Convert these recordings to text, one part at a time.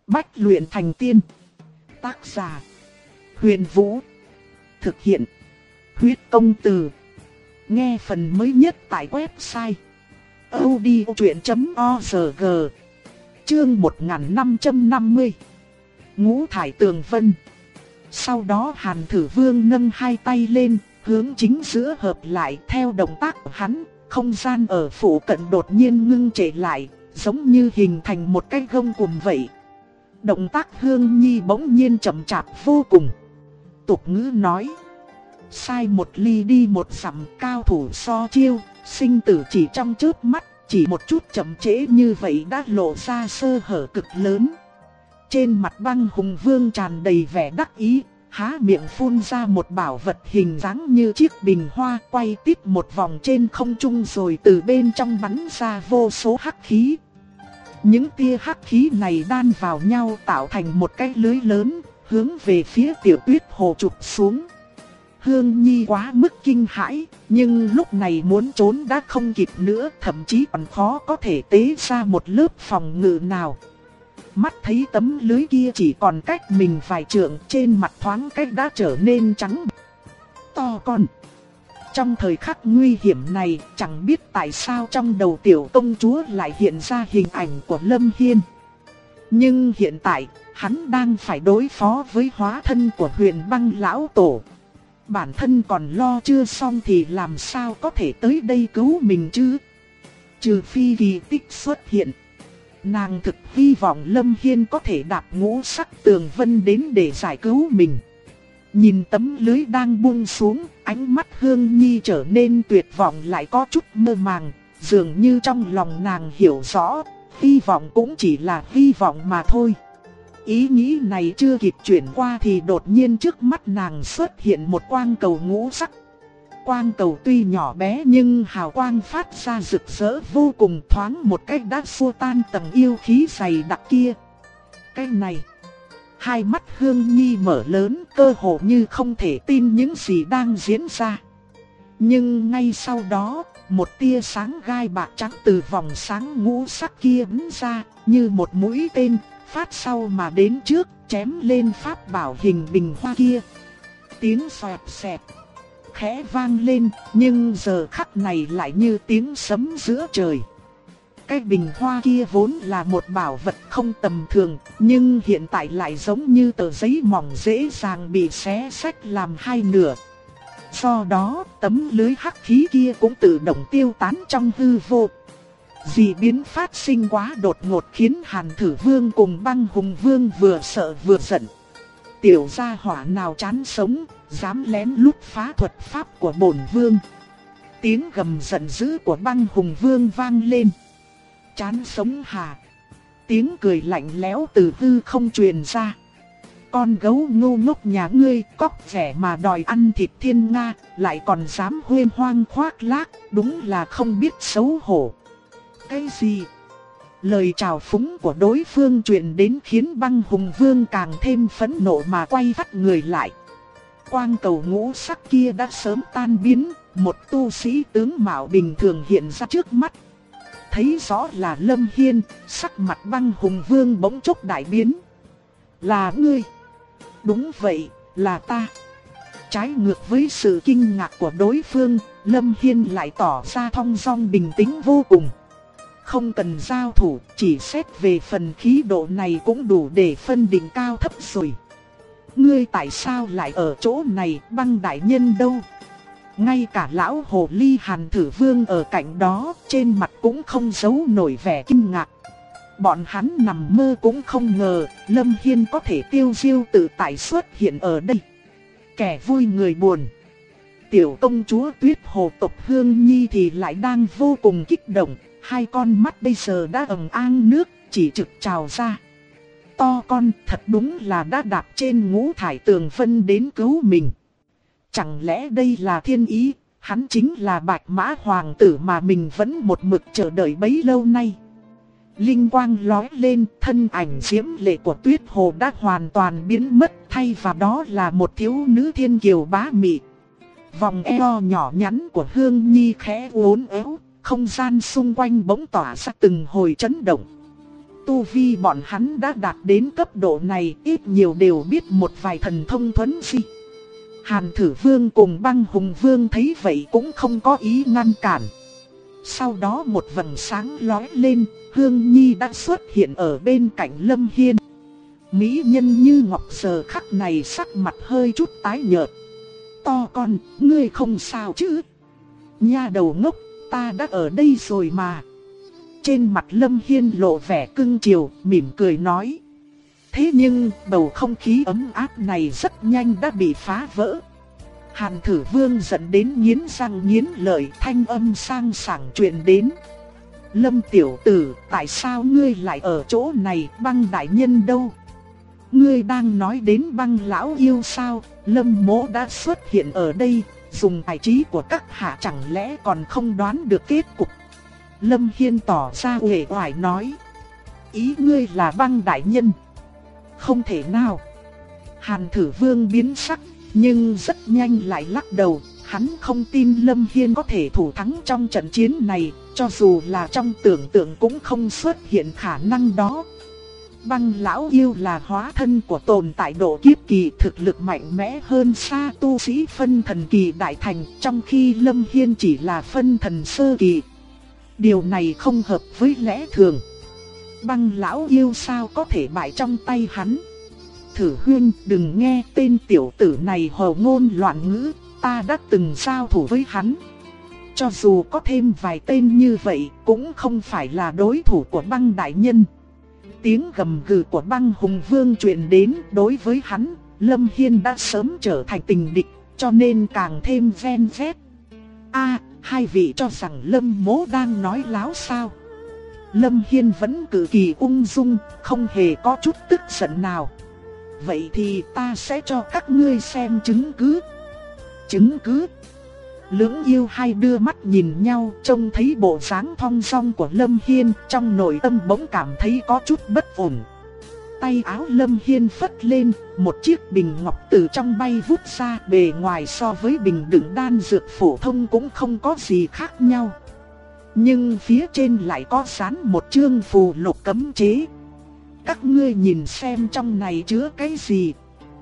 Bách luyện thành tiên. Tác giả: Huyền Vũ. Thực hiện: Huyết Công Từ. Nghe phần mới nhất tại website audiochuyện.org. Chương 1550. Ngũ thải tường vân. Sau đó Hàn Thử Vương nâng hai tay lên, hướng chính giữa hợp lại. Theo động tác của hắn, không gian ở phủ cận đột nhiên ngưng trệ lại, giống như hình thành một cái gông cùm vậy. Động tác Hương Nhi bỗng nhiên chậm chạp vô cùng. Tục ngữ nói: sai một ly đi một dặm, cao thủ so chiêu, sinh tử chỉ trong chớp mắt. Chỉ một chút chậm trễ như vậy đã lộ ra sơ hở cực lớn. Trên mặt Băng Hùng Vương tràn đầy vẻ đắc ý, há miệng phun ra một bảo vật hình dáng như chiếc bình hoa, quay tít một vòng trên không trung rồi từ bên trong bắn ra vô số hắc khí. Những tia hắc khí này đan vào nhau tạo thành một cái lưới lớn, hướng về phía Tiểu Tuyết Hồ chụp xuống. Hương Nhi quá mức kinh hãi, nhưng lúc này muốn trốn đã không kịp nữa, thậm chí còn khó có thể tế ra một lớp phòng ngự nào. Mắt thấy tấm lưới kia chỉ còn cách mình vài trượng, trên mặt thoáng cách đã trở nên trắng to con. Trong thời khắc nguy hiểm này, chẳng biết tại sao trong đầu tiểu công chúa lại hiện ra hình ảnh của Lâm Hiên. Nhưng hiện tại, hắn đang phải đối phó với hóa thân của Huyền Băng lão tổ. Bản thân còn lo chưa xong thì làm sao có thể tới đây cứu mình chứ? Trừ phi kỳ tích xuất hiện. Nàng thực hy vọng Lâm Hiên có thể đạp ngũ sắc tường vân đến để giải cứu mình. Nhìn tấm lưới đang buông xuống, ánh mắt Hương Nhi trở nên tuyệt vọng lại có chút mơ màng. Dường như trong lòng nàng hiểu rõ, hy vọng cũng chỉ là hy vọng mà thôi. Ý nghĩ này chưa kịp chuyển qua thì đột nhiên trước mắt nàng xuất hiện một quang cầu ngũ sắc. Quang cầu tuy nhỏ bé nhưng hào quang phát ra rực rỡ vô cùng, thoáng một cách đã xua tan tầng yêu khí dày đặc kia. Cái này, hai mắt Hương Nhi mở lớn, cơ hồ như không thể tin những gì đang diễn ra. Nhưng ngay sau đó, một tia sáng gai bạc trắng từ vòng sáng ngũ sắc kia bắn ra, như một mũi tên, phát sau mà đến trước, chém lên pháp bảo hình bình hoa kia. Tiếng xoẹt xẹt khẽ vang lên, nhưng giờ khắc này lại như tiếng sấm giữa trời. Cái bình hoa kia vốn là một bảo vật không tầm thường, nhưng hiện tại lại giống như tờ giấy mỏng dễ dàng bị xé xách làm hai nửa. Do đó, tấm lưới hắc khí kia cũng tự động tiêu tán trong hư vô. Dị biến phát sinh quá đột ngột khiến Hàn Thử Vương cùng Băng Hùng Vương vừa sợ vừa giận. Tiểu gia hỏa nào chán sống, dám lén lút phá thuật pháp của bổn vương. Tiếng gầm giận dữ của Băng Hùng Vương vang lên. Chán sống hả? Tiếng cười lạnh lẽo từ hư không truyền ra. Con gấu ngu ngốc nhà ngươi, cóc vẻ mà đòi ăn thịt thiên nga, lại còn dám huênh hoang khoác lác, đúng là không biết xấu hổ. Cái gì? Lời chào phúng của đối phương truyền đến khiến Băng Hùng Vương càng thêm phẫn nộ mà quay phát người lại. Quang cầu ngũ sắc kia đã sớm tan biến, một tu sĩ tướng mạo bình thường hiện ra trước mắt. Thấy rõ là Lâm Hiên, sắc mặt Băng Hùng Vương bỗng chốc đại biến. Là ngươi? Đúng vậy, là ta. Trái ngược với sự kinh ngạc của đối phương, Lâm Hiên lại tỏ ra thong dong bình tĩnh vô cùng. Không cần giao thủ, chỉ xét về phần khí độ này cũng đủ để phân định cao thấp rồi. Ngươi tại sao lại ở chỗ này, Băng đại nhân đâu? Ngay cả lão hồ ly Hàn Thử Vương ở cạnh đó, trên mặt cũng không giấu nổi vẻ kinh ngạc. Bọn hắn nằm mơ cũng không ngờ, Lâm Hiên có thể tiêu diêu tự tại xuất hiện ở đây. Kẻ vui người buồn. Tiểu công chúa Tuyết Hồ tộc Hương Nhi thì lại đang vô cùng kích động. Hai con mắt bây giờ đã ẩn ang nước, chỉ trực trào ra. To con, thật đúng là đã đạp trên ngũ thải tường vân đến cứu mình. Chẳng lẽ đây là thiên ý, hắn chính là Bạch Mã Hoàng tử mà mình vẫn một mực chờ đợi bấy lâu nay. Linh quang lóe lên, thân ảnh diễm lệ của Tuyết Hồ đã hoàn toàn biến mất, thay vào đó là một thiếu nữ thiên kiều bá mị. Vòng eo nhỏ nhắn của Hương Nhi khẽ uốn éo, không gian xung quanh bỗng tỏa ra từng hồi chấn động. tu vi bọn hắn đã đạt đến cấp độ này, ít nhiều đều biết một vài thần thông thuấn di. Hàn Thử Vương cùng Băng Hùng Vương thấy vậy cũng không có ý ngăn cản. Sau đó một vầng sáng lóe lên, Hương Nhi đã xuất hiện ở bên cạnh Lâm Hiên. Mỹ nhân như ngọc giờ khắc này sắc mặt hơi chút tái nhợt. To con, ngươi không sao chứ? Nha đầu ngốc, ta đã ở đây rồi mà. Trên mặt Lâm Hiên lộ vẻ cưng chiều, mỉm cười nói. Thế nhưng bầu không khí ấm áp này rất nhanh đã bị phá vỡ. Hàn Thử Vương giận đến nghiến răng nghiến lợi, thanh âm sang sảng truyền đến. Lâm tiểu tử, tại sao ngươi lại ở chỗ này, Băng đại nhân đâu? Ngươi đang nói đến Băng lão yêu sao? Lâm mỗ đã xuất hiện ở đây, dùng tài trí của các hạ chẳng lẽ còn không đoán được kết cục? Lâm Hiên tỏ ra uể oải nói. Ý ngươi là Băng đại nhân? Không thể nào. Hàn Thử Vương biến sắc, nhưng rất nhanh lại lắc đầu. Hắn không tin Lâm Hiên có thể thủ thắng trong trận chiến này, cho dù là trong tưởng tượng cũng không xuất hiện khả năng đó. Băng lão yêu là hóa thân của tồn tại độ kiếp kỳ, thực lực mạnh mẽ hơn xa tu sĩ phân thần kỳ đại thành, trong khi Lâm Hiên chỉ là phân thần sơ kỳ. Điều này không hợp với lẽ thường. Băng lão yêu sao có thể bại trong tay hắn? Thử Huynh, đừng nghe tên tiểu tử này hồ ngôn loạn ngữ, ta đã từng giao thủ với hắn. Cho dù có thêm vài tên như vậy, cũng không phải là đối thủ của Băng đại nhân. Tiếng gầm gừ của Băng Hùng Vương truyền đến, đối với hắn, Lâm Hiên đã sớm trở thành tình địch, cho nên càng thêm ven vét. Hai vị cho rằng Lâm mỗ đang nói láo sao? Lâm Hiên vẫn cực kỳ ung dung, không hề có chút tức giận nào. Vậy thì ta sẽ cho các ngươi xem chứng cứ. Chứng cứ? Lưỡng yêu hai đưa mắt nhìn nhau, trông thấy bộ dáng thong dong của Lâm Hiên, trong nội tâm bỗng cảm thấy có chút bất ổn. Tay áo Lâm Hiên phất lên, một chiếc bình ngọc từ trong bay vút ra, bề ngoài so với bình đựng đan dược phổ thông cũng không có gì khác nhau. Nhưng phía trên lại có dán một chương phù lục cấm chế. Các ngươi nhìn xem trong này chứa cái gì?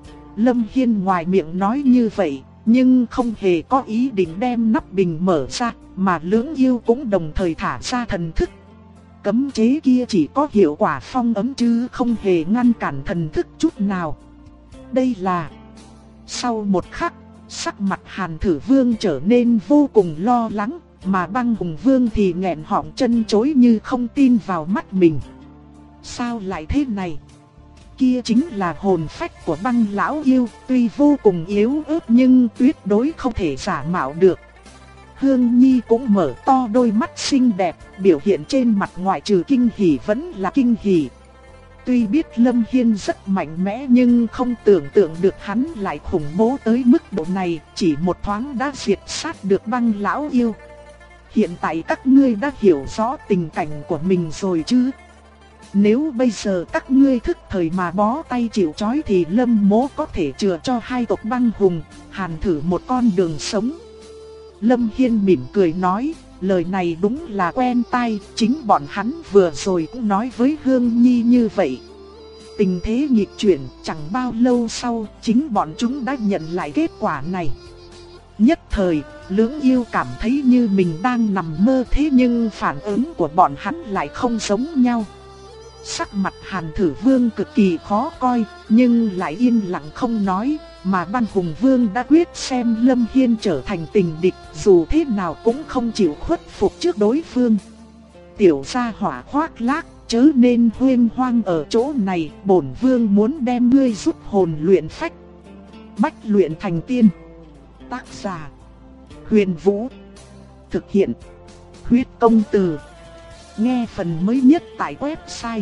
Lâm Hiên ngoài miệng nói như vậy, nhưng không hề có ý định đem nắp bình mở ra, mà lưỡng yêu cũng đồng thời thả ra thần thức. Cấm chế kia chỉ có hiệu quả phong ấm chứ không hề ngăn cản thần thức chút nào. Đây là... Sau một khắc, sắc mặt Hàn Thử Vương trở nên vô cùng lo lắng, mà Băng Hùng Vương thì nghẹn họng chân chối như không tin vào mắt mình. Sao lại thế này? Kia chính là hồn phách của Băng lão yêu, tuy vô cùng yếu ớt nhưng tuyệt đối không thể giả mạo được. Hương Nhi cũng mở to đôi mắt xinh đẹp, biểu hiện trên mặt ngoại trừ kinh hỉ vẫn là kinh hỉ. Tuy biết Lâm Hiên rất mạnh mẽ nhưng không tưởng tượng được hắn lại khủng bố tới mức độ này, chỉ một thoáng đã diệt sát được Băng lão yêu. Hiện tại các ngươi đã hiểu rõ tình cảnh của mình rồi chứ? Nếu bây giờ các ngươi thức thời mà bó tay chịu trói thì Lâm mỗ có thể chừa cho hai tộc Băng Hùng, Hàn Thử một con đường sống. Lâm Hiên mỉm cười nói, lời này đúng là quen tai, chính bọn hắn vừa rồi cũng nói với Hương Nhi như vậy. Tình thế nghịch chuyển, chẳng bao lâu sau, chính bọn chúng đã nhận lại kết quả này. Nhất thời, lưỡng yêu cảm thấy như mình đang nằm mơ, thế nhưng phản ứng của bọn hắn lại không giống nhau. Sắc mặt Hàn Thử Vương cực kỳ khó coi, nhưng lại yên lặng không nói, mà Băng Hùng Vương đã quyết xem Lâm Hiên trở thành tình địch, dù thế nào cũng không chịu khuất phục trước đối phương. Tiểu gia hỏa khoác lác, chớ nên huyên hoang ở chỗ này, bổn vương muốn đem ngươi rút hồn luyện phách. Bách luyện thành tiên. Tác giả: Huyền Vũ. Thực hiện: Huyết Công Từ. Nghe phần mới nhất tại website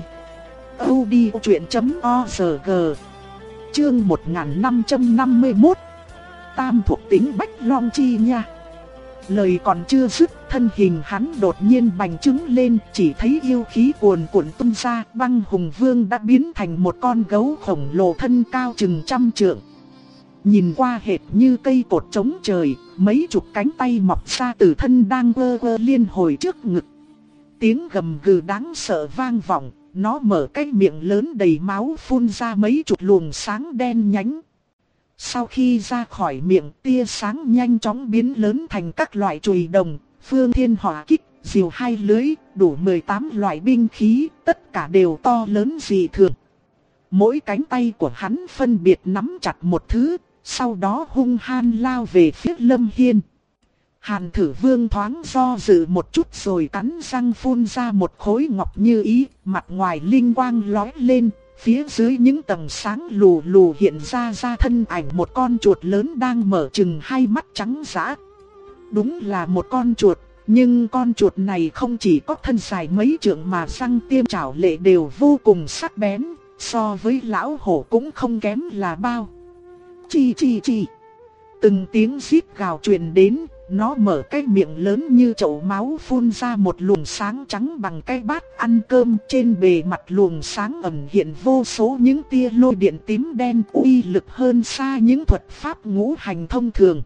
audiochuyện.org. Chương 1551. Tam thuộc tính Bách Long Chi nha. Lời còn chưa dứt, thân hình hắn đột nhiên bành trướng lên, chỉ thấy yêu khí cuồn cuộn tung ra, Băng Hùng Vương đã biến thành một con gấu khổng lồ thân cao chừng trăm trượng. Nhìn qua hệt như cây cột chống trời, mấy chục cánh tay mọc ra từ thân đang ơ ơ liên hồi trước ngực. Tiếng gầm gừ đáng sợ vang vọng, nó mở cái miệng lớn đầy máu phun ra mấy chục luồng sáng đen nhánh. Sau khi ra khỏi miệng, tia sáng nhanh chóng biến lớn thành các loại chùy đồng, phương thiên hỏa kích, diều hai lưới, đủ 18 loại binh khí, tất cả đều to lớn dị thường. Mỗi cánh tay của hắn phân biệt nắm chặt một thứ, sau đó hung hăng lao về phía Lâm Hiên. Hàn Thử Vương thoáng do dự một chút rồi cắn răng phun ra một khối ngọc như ý, mặt ngoài linh quang lóe lên, phía dưới những tầng sáng lù lù hiện ra thân ảnh một con chuột lớn đang mở trừng hai mắt trắng dã. Đúng là một con chuột, nhưng con chuột này không chỉ có thân dài mấy trượng mà răng tiêm chảo lệ đều vô cùng sắc bén, so với lão hổ cũng không kém là bao. Chi chi chi. Từng tiếng rít gào truyền đến, nó mở cái miệng lớn như chậu máu phun ra một luồng sáng trắng bằng cái bát ăn cơm. Trên bề mặt luồng sáng ẩn hiện vô số những tia lôi điện tím đen uy lực hơn xa những thuật pháp ngũ hành thông thường.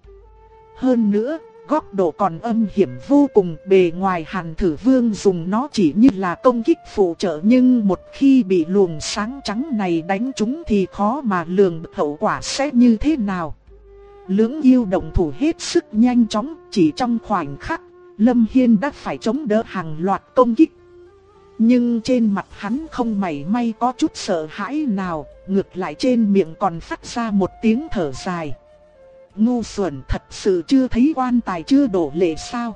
Hơn nữa, góc độ còn âm hiểm vô cùng. Bề ngoài Hàn Thử Vương dùng nó chỉ như là công kích phụ trợ, nhưng một khi bị luồng sáng trắng này đánh trúng thì khó mà lường được hậu quả sẽ như thế nào. Lưỡng yêu động thủ hết sức nhanh chóng, chỉ trong khoảnh khắc, Lâm Hiên đã phải chống đỡ hàng loạt công kích. Nhưng trên mặt hắn không mảy may có chút sợ hãi nào, ngược lại trên miệng còn phát ra một tiếng thở dài. Ngu xuẩn, thật sự chưa thấy quan tài chưa đổ lệ sao?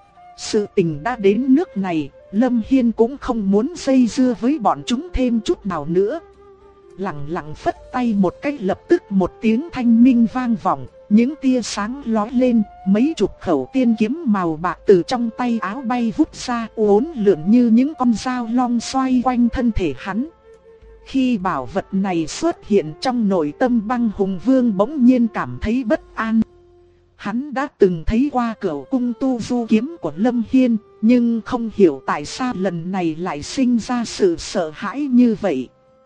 Sự tình đã đến nước này, Lâm Hiên cũng không muốn dây dưa với bọn chúng thêm chút nào nữa. Lặng lặng phất tay một cách, lập tức một tiếng thanh minh vang vọng, những tia sáng lóe lên, mấy chục khẩu tiên kiếm màu bạc từ trong tay áo bay vút ra, uốn lượn như những con dao long xoay quanh thân thể hắn. Khi bảo vật này xuất hiện trong nội tâm Băng Hùng Vương bỗng nhiên cảm thấy bất an. Hắn đã từng thấy qua Cửu Cung Tu Du kiếm của Lâm Hiên, nhưng không hiểu tại sao lần này lại sinh ra sự sợ hãi như vậy.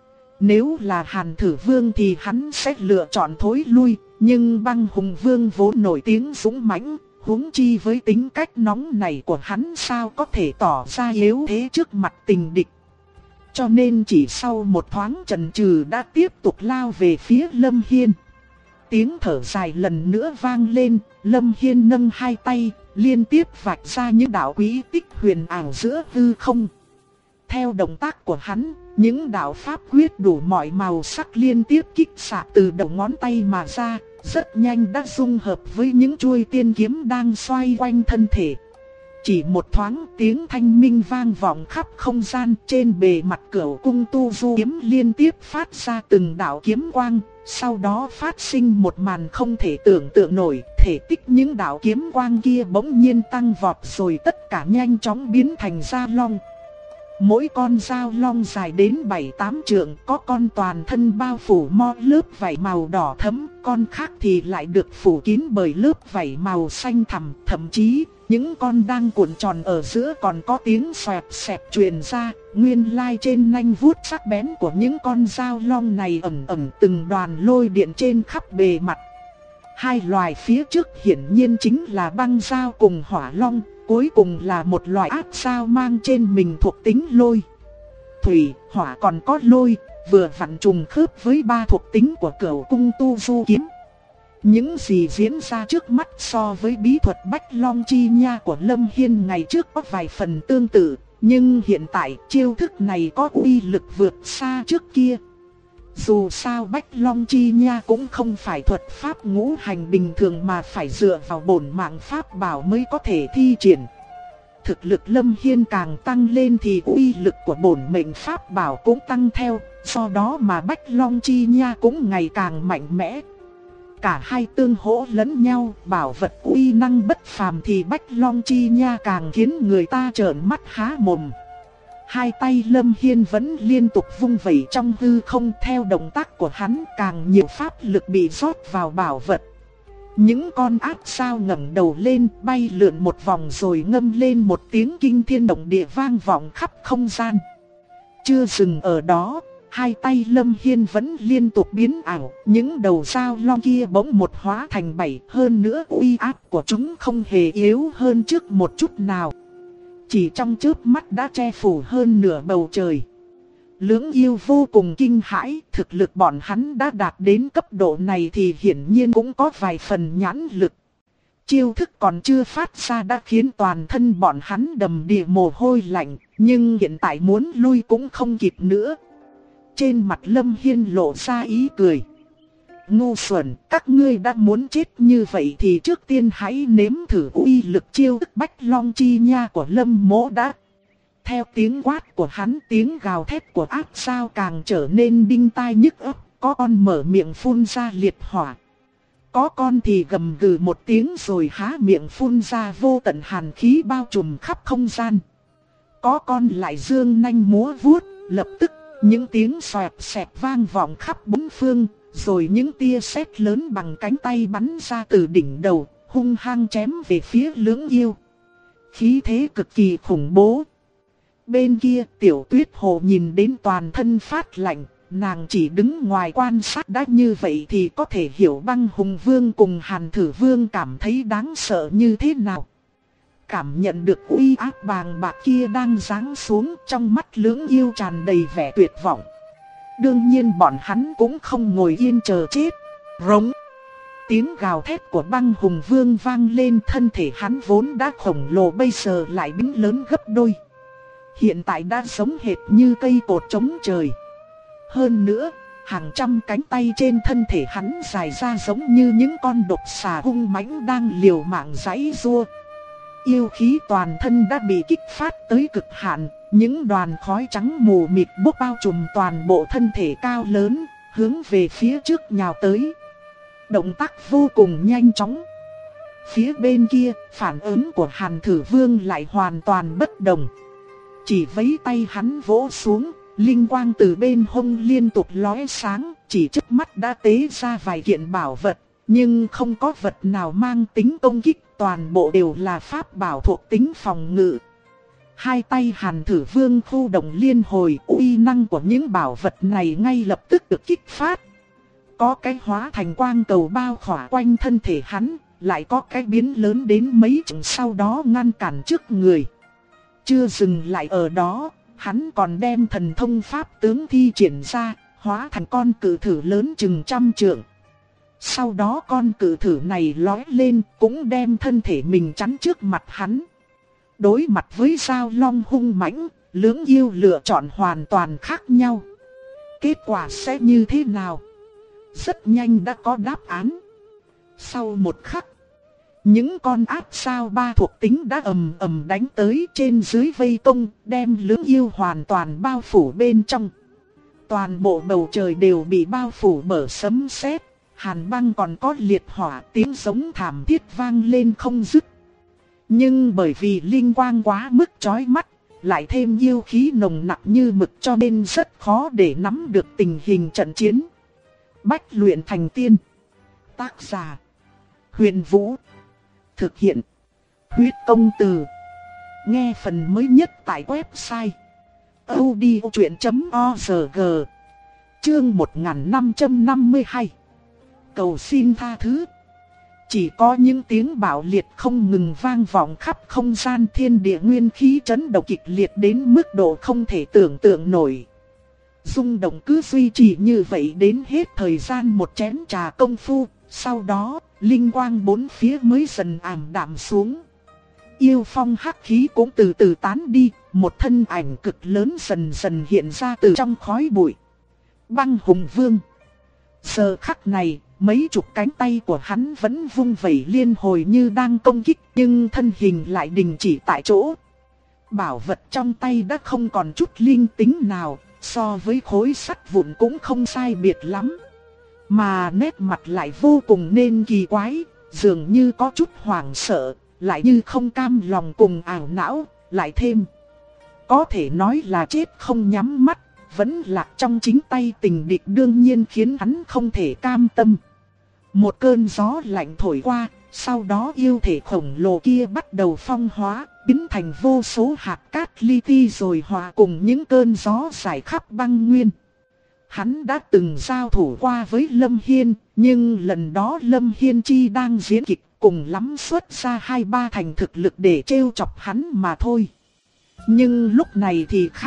Nếu là Hàn Thử Vương thì hắn sẽ lựa chọn thối lui, nhưng Băng Hùng Vương vốn nổi tiếng dũng mãnh, huống chi với tính cách nóng này của hắn sao có thể tỏ ra yếu thế trước mặt tình địch. Cho nên chỉ sau một thoáng chần chừ đã tiếp tục lao về phía Lâm Hiên. Tiếng thở dài lần nữa vang lên, Lâm Hiên nâng hai tay, liên tiếp vạch ra những đạo quỹ tích huyền ảo giữa hư không. Theo động tác của hắn, những đạo pháp quyết đủ mọi màu sắc liên tiếp kích xạ từ đầu ngón tay mà ra, rất nhanh đã dung hợp với những chuôi tiên kiếm đang xoay quanh thân thể. Chỉ một thoáng tiếng thanh minh vang vọng khắp không gian, trên bề mặt Cửu Cung Tu Du kiếm liên tiếp phát ra từng đạo kiếm quang, sau đó phát sinh một màn không thể tưởng tượng nổi, thể tích những đạo kiếm quang kia bỗng nhiên tăng vọt rồi tất cả nhanh chóng biến thành dao long. Mỗi con dao long dài đến 7-8 trượng, có con toàn thân bao phủ mo lớp vảy màu đỏ thẫm, con khác thì lại được phủ kín bởi lớp vảy màu xanh thẳm, thậm chí những con đang cuộn tròn ở giữa còn có tiếng xoẹt xẹt truyền ra, nguyên lai trên nanh vuốt sắc bén của những con dao long này ẩn ẩn từng đoàn lôi điện trên khắp bề mặt. Hai loài phía trước hiển nhiên chính là băng dao cùng hỏa long, cuối cùng là một loại ác dao mang trên mình thuộc tính lôi, thủy, hỏa còn có lôi, vừa vặn trùng khớp với ba thuộc tính của Cửu Cung Tu Du kiếm. Những gì diễn ra trước mắt so với bí thuật Bách Long Chi Nha của Lâm Hiên ngày trước có vài phần tương tự, nhưng hiện tại chiêu thức này có uy lực vượt xa trước kia. Dù sao Bách Long Chi Nha cũng không phải thuật pháp ngũ hành bình thường mà phải dựa vào bổn mạng pháp bảo mới có thể thi triển. Thực lực Lâm Hiên càng tăng lên thì uy lực của bổn mệnh pháp bảo cũng tăng theo, do đó mà Bách Long Chi Nha cũng ngày càng mạnh mẽ. Cả hai tương hỗ lẫn nhau, bảo vật uy năng bất phàm thì Bách Long Chi Nha càng khiến người ta trợn mắt há mồm. Hai tay Lâm Hiên vẫn liên tục vung vẩy trong hư không, theo động tác của hắn càng nhiều pháp lực bị rót vào bảo vật. Những con ác sao ngẩng đầu lên, bay lượn một vòng rồi ngâm lên một tiếng kinh thiên động địa vang vọng khắp không gian. Chưa dừng ở đó, hai tay Lâm Hiên vẫn liên tục biến ảo, những đầu dao long kia bỗng một hóa thành bảy, hơn nữa uy áp của chúng không hề yếu hơn trước một chút nào. Chỉ trong chớp mắt đã che phủ hơn nửa bầu trời. Lưỡng yêu vô cùng kinh hãi, thực lực bọn hắn đã đạt đến cấp độ này thì hiển nhiên cũng có vài phần nhãn lực. Chiêu thức còn chưa phát ra đã khiến toàn thân bọn hắn đầm đìa mồ hôi lạnh, nhưng hiện tại muốn lui cũng không kịp nữa. Trên mặt Lâm Hiên lộ ra ý cười. Ngu xuẩn, các ngươi đã muốn chết như vậy thì trước tiên hãy nếm thử uy lực chiêu thức Bách Long Chi Nha của Lâm Mỗ đã. Theo tiếng quát của hắn, tiếng gào thét của ác sao càng trở nên đinh tai nhức óc. Có con mở miệng phun ra liệt hỏa. Có con thì gầm gừ một tiếng rồi há miệng phun ra vô tận hàn khí bao trùm khắp không gian. Có con lại dương nanh múa vuốt, lập tức những tiếng xoẹt xẹt vang vọng khắp bốn phương, rồi những tia sét lớn bằng cánh tay bắn ra từ đỉnh đầu, hung hăng chém về phía Lưỡng yêu. Khí thế cực kỳ khủng bố. Bên kia Tiểu Tuyết Hồ nhìn đến toàn thân phát lạnh, nàng chỉ đứng ngoài quan sát đã như vậy thì có thể hiểu Băng Hùng Vương cùng Hàn Thử Vương cảm thấy đáng sợ như thế nào. Cảm nhận được uy áp bàng bạc kia đang giáng xuống, trong mắt Lưỡng yêu tràn đầy vẻ tuyệt vọng. Đương nhiên bọn hắn cũng không ngồi yên chờ chết. Rống. Tiếng gào thét của Băng Hùng Vương vang lên, thân thể hắn vốn đã khổng lồ bây giờ lại biến lớn gấp đôi. Hiện tại đã giống hệt như cây cột chống trời. Hơn nữa, hàng trăm cánh tay trên thân thể hắn dài ra giống như những con độc xà hung mãnh đang liều mạng giãy giụa. Yêu khí toàn thân đã bị kích phát tới cực hạn, những đoàn khói trắng mù mịt bốc bao trùm toàn bộ thân thể cao lớn, hướng về phía trước nhào tới. Động tác vô cùng nhanh chóng. Phía bên kia, phản ứng của Hàn Thử Vương lại hoàn toàn bất đồng. Chỉ vấy tay hắn vỗ xuống, linh quang từ bên hông liên tục lóe sáng, chỉ trước mắt đã tế ra vài kiện bảo vật, nhưng không có vật nào mang tính công kích, toàn bộ đều là pháp bảo thuộc tính phòng ngự. Hai tay Hàn Thử Vương khu động liên hồi, uy năng của những bảo vật này ngay lập tức được kích phát. Có cái hóa thành quang cầu bao khỏa quanh thân thể hắn, lại có cái biến lớn đến mấy trượng sau đó ngăn cản trước người. Chưa dừng lại ở đó, hắn còn đem thần thông pháp tướng thi triển ra, hóa thành con cự thử lớn chừng 100 trượng. Sau đó con cự thử này lói lên, cũng đem thân thể mình chắn trước mặt hắn. Đối mặt với Giao Long hung mãnh, Lưỡng yêu lựa chọn hoàn toàn khác nhau. Kết quả sẽ như thế nào? Rất nhanh đã có đáp án. Sau một khắc, những con ác sao ba thuộc tính đã ầm ầm đánh tới, trên dưới vây công, đem Lưỡng yêu hoàn toàn bao phủ bên trong. Toàn bộ bầu trời đều bị bao phủ bởi sấm sét, hàn băng còn có liệt hỏa, tiếng giống thảm thiết vang lên không dứt. Nhưng bởi vì linh quang quá mức chói mắt, lại thêm yêu khí nồng nặc như mực cho nên rất khó để nắm được tình hình trận chiến. Bách luyện thành tiên. Tác giả: Huyền Vũ. Thực hiện: Huyết Công Từ. Nghe phần mới nhất tại website audiochuyện.org. Chương 1552. Cầu xin tha thứ. Chỉ có những tiếng bạo liệt không ngừng vang vọng khắp không gian, thiên địa nguyên khí chấn động kịch liệt đến mức độ không thể tưởng tượng nổi. Rung động cứ duy trì như vậy đến hết thời gian một chén trà công phu, sau đó linh quang bốn phía mới dần ảm đạm xuống. Yêu phong hắc khí cũng từ từ tán đi, một thân ảnh cực lớn dần dần hiện ra từ trong khói bụi. Băng Hùng Vương. Giờ khắc này, mấy chục cánh tay của hắn vẫn vung vẩy liên hồi như đang công kích, nhưng thân hình lại đình chỉ tại chỗ. Bảo vật trong tay đã không còn chút linh tính nào, so với khối sắt vụn cũng không sai biệt lắm. Mà nét mặt lại vô cùng nên kỳ quái, dường như có chút hoảng sợ, lại như không cam lòng cùng ảo não, lại thêm có thể nói là chết không nhắm mắt, vẫn lạc trong chính tay tình địch, đương nhiên khiến hắn không thể cam tâm. Một cơn gió lạnh thổi qua, sau đó yêu thể khổng lồ kia bắt đầu phong hóa, biến thành vô số hạt cát li ti rồi hòa cùng những cơn gió rải khắp băng nguyên. Hắn đã từng giao thủ qua với Lâm Hiên, nhưng lần đó Lâm Hiên chi đang diễn kịch, cùng lắm xuất ra 2-3 thành thực lực để trêu chọc hắn mà thôi. Nhưng lúc này thì khác,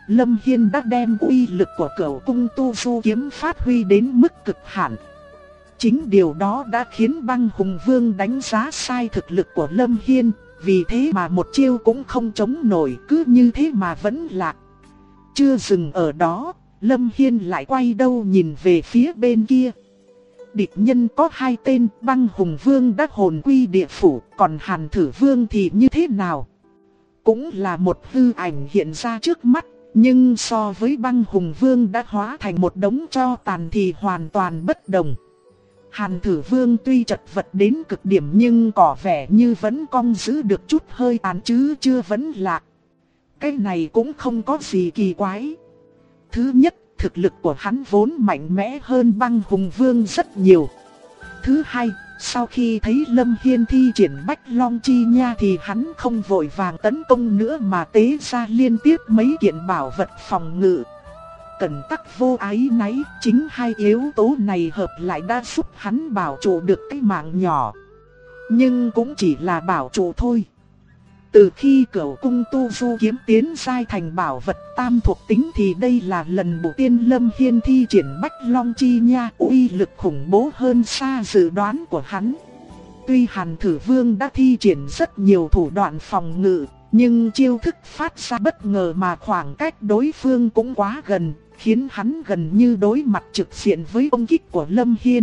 Lâm Hiên đã đem uy lực của Cửu Cung Tu Du Kiếm phát huy đến mức cực hạn. Chính điều đó đã khiến Băng Hùng Vương đánh giá sai thực lực của Lâm Hiên, vì thế mà một chiêu cũng không chống nổi, cứ như thế mà vẫn lạc. Chưa dừng ở đó, Lâm Hiên lại quay đầu nhìn về phía bên kia. Địch nhân có hai tên, Băng Hùng Vương đã hồn quy địa phủ, còn Hàn Thử Vương thì như thế nào? Cũng là một hư ảnh hiện ra trước mắt, nhưng so với Băng Hùng Vương đã hóa thành một đống tro tàn thì hoàn toàn bất đồng. Hàn Thử Vương tuy chật vật đến cực điểm nhưng có vẻ như vẫn cong giữ được chút hơi tàn chứ chưa vẫn lạc. Cái này cũng không có gì kỳ quái. Thứ nhất, thực lực của hắn vốn mạnh mẽ hơn Băng Hùng Vương rất nhiều. Thứ hai, sau khi thấy Lâm Hiên thi triển Bách Long Chi Nha thì hắn không vội vàng tấn công nữa mà tế ra liên tiếp mấy kiện bảo vật phòng ngự. Cẩn tắc vô ái náy, chính hai yếu tố này hợp lại đã giúp hắn bảo trụ được cái mạng nhỏ. Nhưng cũng chỉ là bảo trụ thôi. Từ khi Cửu Cung Tu Du Kiếm tiến giai thành bảo vật tam thuộc tính thì đây là lần đầu tiên Lâm Hiên thi triển Bách Long Chi Nha, uy lực khủng bố hơn xa dự đoán của hắn. Tuy Hàn Thử Vương đã thi triển rất nhiều thủ đoạn phòng ngự, nhưng chiêu thức phát ra bất ngờ mà khoảng cách đối phương cũng quá gần, khiến hắn gần như đối mặt trực diện với công kích của Lâm Hiên.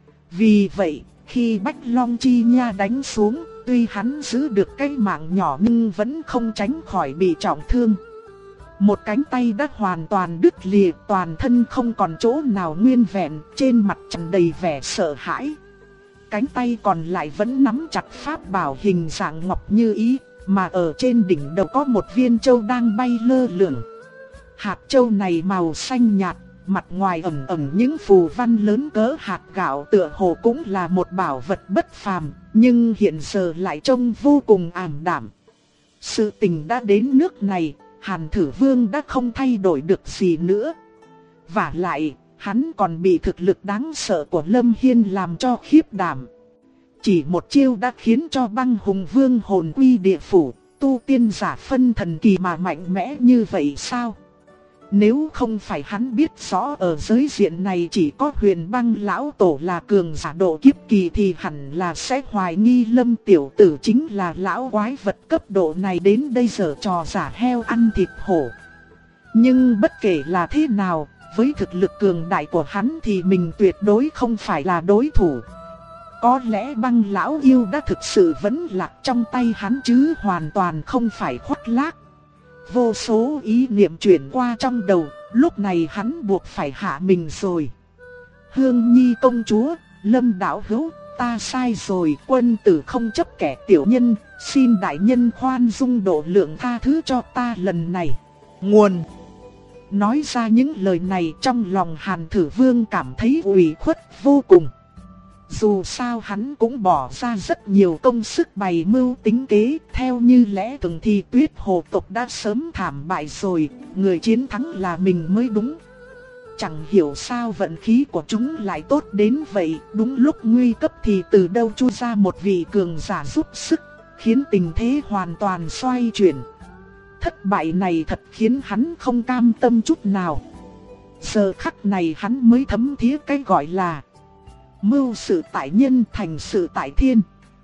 Vì vậy, khi Bách Long Chi Nha đánh xuống, tuy hắn giữ được cái mạng nhỏ nhưng vẫn không tránh khỏi bị trọng thương. Một cánh tay đã hoàn toàn đứt lìa, toàn thân không còn chỗ nào nguyên vẹn, trên mặt tràn đầy vẻ sợ hãi. Cánh tay còn lại vẫn nắm chặt pháp bảo hình dạng ngọc như ý, mà ở trên đỉnh đầu có một viên châu đang bay lơ lửng. Hạt châu này màu xanh nhạt, mặt ngoài ẩn ẩn những phù văn lớn cỡ hạt gạo, tựa hồ cũng là một bảo vật bất phàm, nhưng hiện giờ lại trông vô cùng ảm đạm. Sự tình đã đến nước này, Hàn Thử Vương đã không thay đổi được gì nữa. Vả lại, hắn còn bị thực lực đáng sợ của Lâm Hiên làm cho khiếp đảm. Chỉ một chiêu đã khiến cho Băng Hùng Vương hồn quy địa phủ, tu tiên giả phân thần kỳ mà mạnh mẽ như vậy sao? Nếu không phải hắn biết rõ ở giới diện này chỉ có Huyền Băng lão tổ là cường giả độ kiếp kỳ thì hẳn là sẽ hoài nghi Lâm tiểu tử chính là lão quái vật cấp độ này đến đây giở trò giả heo ăn thịt hổ. Nhưng bất kể là thế nào, với thực lực cường đại của hắn thì mình tuyệt đối không phải là đối thủ. Có lẽ Băng lão yêu đã thực sự vẫn lạc trong tay hắn chứ hoàn toàn không phải khoác lác. Vô số ý niệm chuyển qua trong đầu, lúc này hắn buộc phải hạ mình rồi. Hương Nhi công chúa, Lâm đạo hữu, ta sai rồi, quân tử không chấp kẻ tiểu nhân, xin đại nhân khoan dung độ lượng tha thứ cho ta lần này. Nguồn. Nói ra những lời này trong lòng Hàn Thử Vương cảm thấy ủy khuất vô cùng. Dù sao hắn cũng bỏ ra rất nhiều công sức bày mưu tính kế, theo như lẽ thường thì Tuyết Hồ tộc đã sớm thảm bại rồi, người chiến thắng là mình mới đúng. Chẳng hiểu sao vận khí của chúng lại tốt đến vậy, đúng lúc nguy cấp thì từ đâu chui ra một vị cường giả giúp sức, khiến tình thế hoàn toàn xoay chuyển. Thất bại này thật khiến hắn không cam tâm chút nào. Giờ khắc này hắn mới thấm thía cái gọi là mưu sự tại nhân, thành sự tại thiên.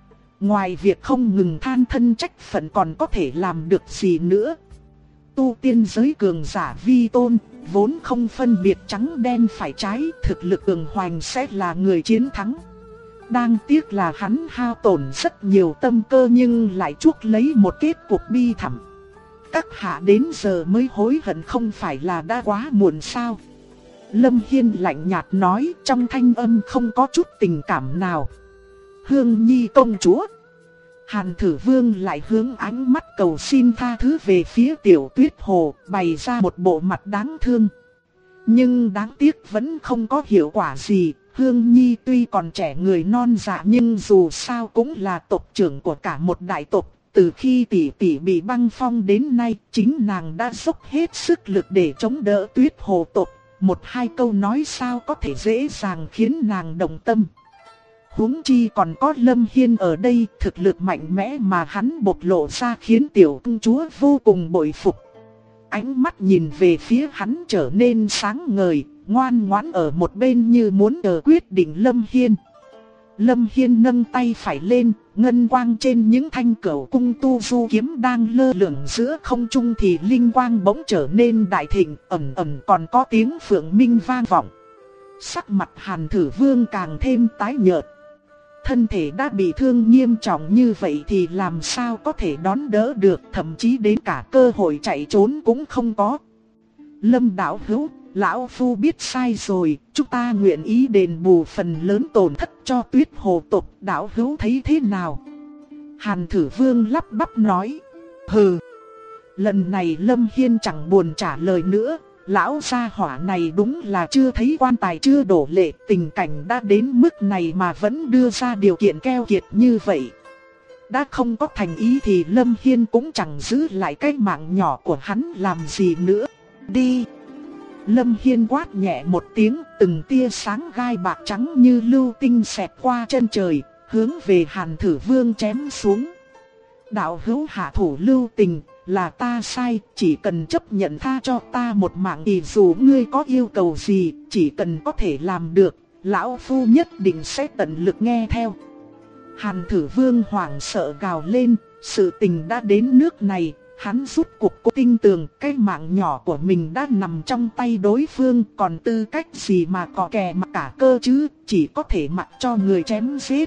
Ngoài việc không ngừng than thân trách phận còn có thể làm được gì nữa. Tu tiên giới cường giả vi tôn, vốn không phân biệt trắng đen phải trái, thực lực cường hoành sẽ là người chiến thắng. Đáng tiếc là hắn hao tổn rất nhiều tâm cơ nhưng lại chuốc lấy một kết cục bi thảm. Các hạ đến giờ mới hối hận không phải là đã quá muộn sao? Lâm Hiên lạnh nhạt nói, trong thanh âm không có chút tình cảm nào. Hương Nhi công chúa. Hàn Thử Vương lại hướng ánh mắt cầu xin tha thứ về phía Tiểu Tuyết Hồ, bày ra một bộ mặt đáng thương. Nhưng đáng tiếc vẫn không có hiệu quả gì. Hương Nhi tuy còn trẻ người non dạ nhưng dù sao cũng là tộc trưởng của cả một đại tộc. Từ khi tỷ tỷ bị băng phong đến nay, chính nàng đã dốc hết sức lực để chống đỡ Tuyết Hồ tộc. Một hai câu nói sao có thể dễ dàng khiến nàng động tâm. Huống chi còn có Lâm Hiên ở đây, thực lực mạnh mẽ mà hắn bộc lộ ra khiến tiểu công chúa vô cùng bội phục. ánh mắt nhìn về phía hắn trở nên sáng ngời, ngoan ngoãn ở một bên như muốn chờ quyết định Lâm Hiên. Lâm Hiên nâng tay phải lên, ngân quang trên những thanh cửu cung tu du kiếm đang lơ lửng giữa không trung thì linh quang bỗng trở nên đại thịnh, ẩn ẩn còn có tiếng phượng minh vang vọng. Sắc mặt Hàn Thử Vương càng thêm tái nhợt. Thân thể đã bị thương nghiêm trọng như vậy thì làm sao có thể đón đỡ được, thậm chí đến cả cơ hội chạy trốn cũng không có. Lâm đạo hữu, lão phu biết sai rồi, chúng ta nguyện ý đền bù phần lớn tổn thất cho Tuyết Hồ tộc, đạo hữu thấy thế nào? Hàn Thử Vương lắp bắp nói. Hừ. Lần này Lâm Hiên chẳng buồn trả lời nữa. Lão gia hỏa này đúng là chưa thấy quan tài chưa đổ lệ, tình cảnh đã đến mức này mà vẫn đưa ra điều kiện keo kiệt như vậy. Đã không có thành ý thì Lâm Hiên cũng chẳng giữ lại cái mạng nhỏ của hắn làm gì nữa. Đi! Lâm Hiên quát nhẹ một tiếng, từng tia sáng gai bạc trắng như lưu tinh xẹt qua chân trời, hướng về Hàn Thử Vương chém xuống. Đạo hữu hạ thủ lưu tình, là ta sai, chỉ cần chấp nhận tha cho ta một mạng thì dù ngươi có yêu cầu gì, chỉ cần có thể làm được, lão phu nhất định sẽ tận lực nghe theo. Hàn Thử Vương hoảng sợ gào lên, sự tình đã đến nước này, hắn rút cuộc cô tin tưởng cái mạng nhỏ của mình đã nằm trong tay đối phương, còn tư cách gì mà có kè mà cả cơ chứ, chỉ có thể mặc cho người chém giết.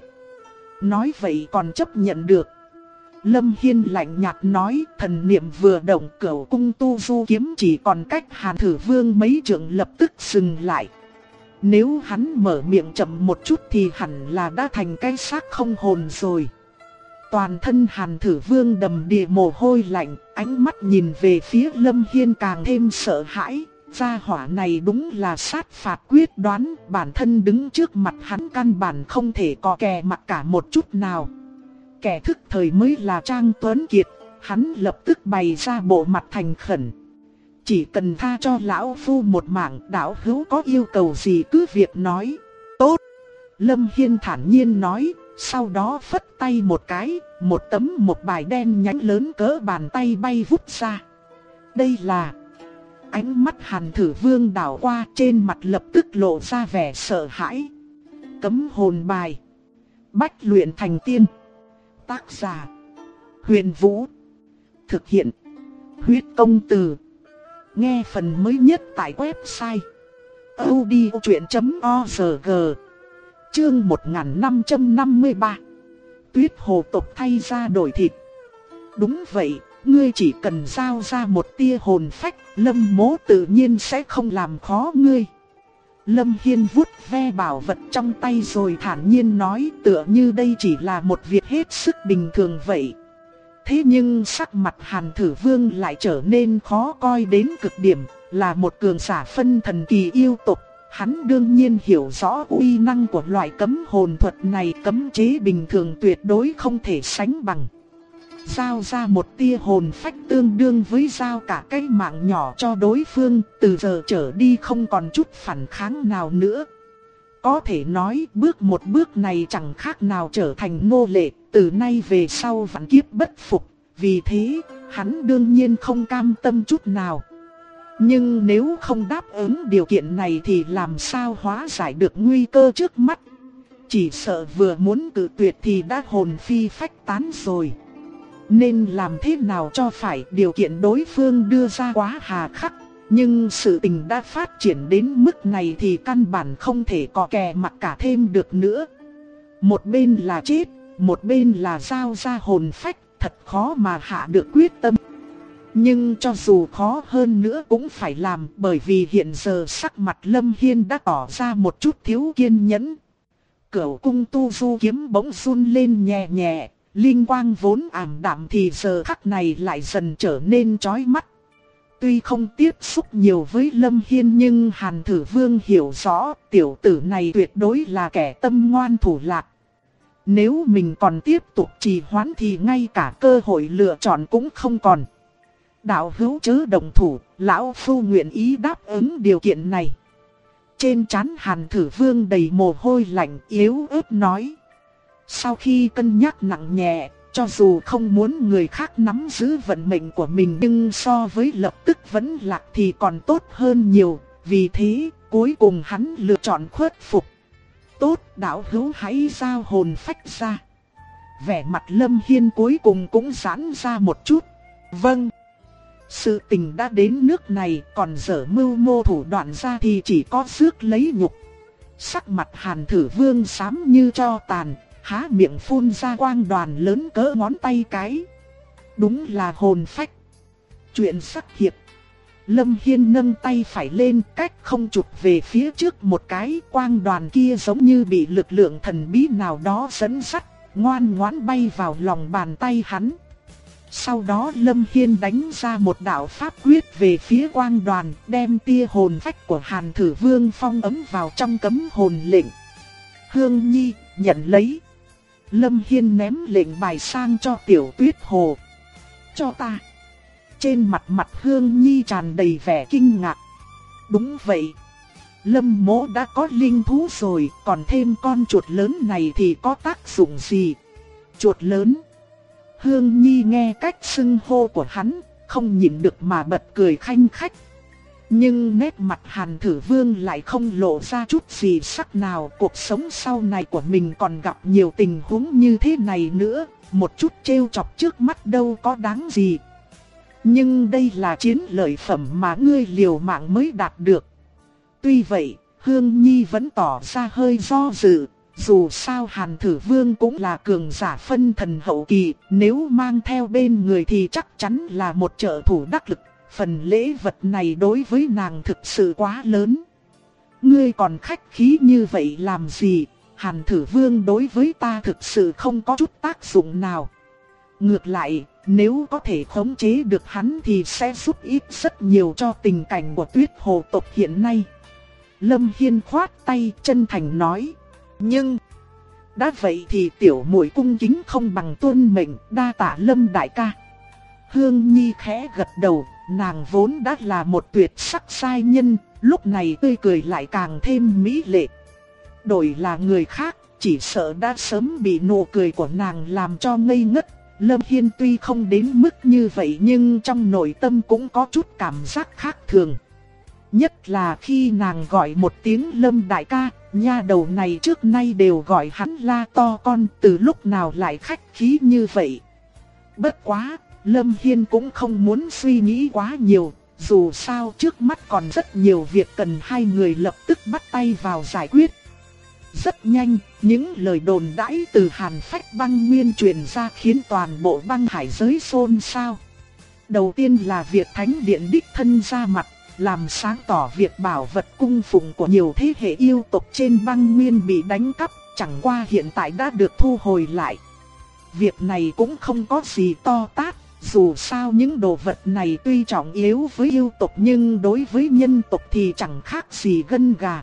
Nói vậy còn chấp nhận được. Lâm Hiên lạnh nhạt nói, thần niệm vừa động, cửu cung tu du kiếm chỉ còn cách Hàn Thử Vương mấy trượng lập tức dừng lại. Nếu hắn mở miệng chậm một chút thì hẳn là đã thành cái xác không hồn rồi. Toàn thân Hàn Thử Vương đầm đìa mồ hôi lạnh, ánh mắt nhìn về phía Lâm Hiên càng thêm sợ hãi. Gia hỏa này đúng là sát phạt quyết đoán, bản thân đứng trước mặt hắn căn bản không thể có kè mặt cả một chút nào. Kẻ thức thời mới là Trang Tuấn Kiệt, hắn lập tức bày ra bộ mặt thành khẩn. Chỉ cần tha cho lão phu một mạng, đạo hữu có yêu cầu gì cứ việc nói. Tốt! Lâm Hiên thản nhiên nói, sau đó phất tay một cái, một tấm một bài đen nhánh lớn cỡ bàn tay bay vút ra. Đây là... Ánh mắt Hàn Thử Vương đảo qua, trên mặt lập tức lộ ra vẻ sợ hãi. Cấm hồn bài. Bách luyện thành tiên. Tác giả: Huyền Vũ. Thực hiện: Huyết Công Từ. Nghe phần mới nhất tại website audiochuyện.org. Chương 1553. Tuyết Hồ tộc thay da đổi thịt. Đúng vậy, ngươi chỉ cần giao ra một tia hồn phách, Lâm Mỗ tự nhiên sẽ không làm khó ngươi. Lâm Hiên vuốt ve bảo vật trong tay rồi thản nhiên nói, tựa như đây chỉ là một việc hết sức bình thường vậy. Thế nhưng sắc mặt Hàn Thử Vương lại trở nên khó coi đến cực điểm, là một cường giả phân thần kỳ yêu tộc. Hắn đương nhiên hiểu rõ uy năng của loại cấm hồn thuật này, cấm chế bình thường tuyệt đối không thể sánh bằng. Giao ra một tia hồn phách tương đương với giao cả cái mạng nhỏ cho đối phương, từ giờ trở đi không còn chút phản kháng nào nữa. Có thể nói một bước này chẳng khác nào trở thành nô lệ, từ nay về sau vạn kiếp bất phục, vì thế hắn đương nhiên không cam tâm chút nào. Nhưng nếu không đáp ứng điều kiện này thì làm sao hóa giải được nguy cơ trước mắt. Chỉ sợ vừa muốn cự tuyệt thì đã hồn phi phách tán rồi. Nên làm thế nào cho phải, điều kiện đối phương đưa ra quá hà khắc. Nhưng sự tình đã phát triển đến mức này thì căn bản không thể có kè mặt cả thêm được nữa. Một bên là chết, một bên là giao ra hồn phách, thật khó mà hạ được quyết tâm. Nhưng cho dù khó hơn nữa cũng phải làm, bởi vì hiện giờ sắc mặt Lâm Hiên đã tỏ ra một chút thiếu kiên nhẫn. Cửu cung tu du kiếm bỗng run lên nhẹ nhẹ, linh quang vốn ảm đạm thì giờ khắc này lại dần trở nên chói mắt. Tuy không tiếp xúc nhiều với Lâm Hiên nhưng Hàn Thử Vương hiểu rõ tiểu tử này tuyệt đối là kẻ tâm ngoan thủ lạt. Nếu mình còn tiếp tục trì hoãn thì ngay cả cơ hội lựa chọn cũng không còn. Đạo hữu chớ đồng thủ, lão phu nguyện ý đáp ứng điều kiện này. Trên trán Hàn Thử Vương đầy mồ hôi lạnh, yếu ớt nói. Sau khi cân nhắc nặng nhẹ, Cho dù không muốn người khác nắm giữ vận mệnh của mình, nhưng so với lập tức vẫn lạc thì còn tốt hơn nhiều. Vì thế, cuối cùng hắn lựa chọn khuất phục. Tốt, đạo hữu hãy giao hồn phách ra. Vẻ mặt Lâm Hiên cuối cùng cũng giãn ra một chút. Vâng. Sự tình đã đến nước này, còn dở mưu mô thủ đoạn ra thì chỉ có rước lấy nhục. Sắc mặt Hàn Thử Vương xám như tro tàn, há miệng phun ra quang đoàn lớn cỡ ngón tay cái. Đúng là hồn phách. Chuyện sắc hiệp. Lâm Hiên nâng tay phải lên, cách không chụp về phía trước một cái, quang đoàn kia giống như bị lực lượng thần bí nào đó dẫn dắt, ngoan ngoãn bay vào lòng bàn tay hắn. Sau đó Lâm Hiên đánh ra một đạo pháp quyết về phía quang đoàn, đem tia hồn phách của Hàn Thử Vương phong ấm vào trong cấm hồn lệnh. Hương Nhi, nhận lấy. Lâm Hiên ném lệnh bài sang cho Tiểu Tuyết Hồ. Cho ta. Trên mặt Hương Nhi tràn đầy vẻ kinh ngạc. Đúng vậy. Lâm Mỗ đã có linh thú rồi, còn thêm con chuột lớn này thì có tác dụng gì? Chuột lớn. Hương Nhi nghe cách xưng hô của hắn, không nhịn được mà bật cười khanh khách. Nhưng nét mặt Hàn Thử Vương lại không lộ ra chút gì sắc nào. Cuộc sống sau này của mình còn gặp nhiều tình huống như thế này nữa, một chút trêu chọc trước mắt đâu có đáng gì. Nhưng đây là chiến lợi phẩm mà ngươi liều mạng mới đạt được. Tuy vậy, Hương Nhi vẫn tỏ ra hơi do dự. Dù sao Hàn Thử Vương cũng là cường giả phân thần hậu kỳ, nếu mang theo bên người thì chắc chắn là một trợ thủ đắc lực. Phần lễ vật này đối với nàng thực sự quá lớn. Ngươi còn khách khí như vậy làm gì? Hàn Thử Vương đối với ta thực sự không có chút tác dụng nào. Ngược lại, nếu có thể khống chế được hắn thì sẽ giúp ích rất nhiều cho tình cảnh của Tuyết Hồ tộc hiện nay. Lâm Hiên khoát tay chân thành nói. Nhưng, đã vậy thì tiểu muội cung kính không bằng tuân mệnh, đa tạ Lâm đại ca. Hương Nhi khẽ gật đầu, nàng vốn đã là một tuyệt sắc giai nhân, lúc này tươi cười lại càng thêm mỹ lệ. Đổi là người khác, chỉ sợ đã sớm bị nụ cười của nàng làm cho ngây ngất. Lâm Hiên tuy không đến mức như vậy nhưng trong nội tâm cũng có chút cảm giác khác thường. Nhất là khi nàng gọi một tiếng Lâm đại ca, nha đầu này trước nay đều gọi hắn la to con, từ lúc nào lại khách khí như vậy. Bất quá, Lâm Hiên cũng không muốn suy nghĩ quá nhiều, dù sao trước mắt còn rất nhiều việc cần hai người lập tức bắt tay vào giải quyết. Rất nhanh, những lời đồn đãi từ Hàn Phách Băng Nguyên truyền ra khiến toàn bộ băng hải giới xôn xao. Đầu tiên là việc Thánh Điện đích thân ra mặt, làm sáng tỏ việc bảo vật cung phụng của nhiều thế hệ yêu tộc trên băng nguyên bị đánh cắp, chẳng qua hiện tại đã được thu hồi lại. Việc này cũng không có gì to tát, dù sao những đồ vật này tuy trọng yếu với yêu tộc nhưng đối với nhân tộc thì chẳng khác gì gân gà.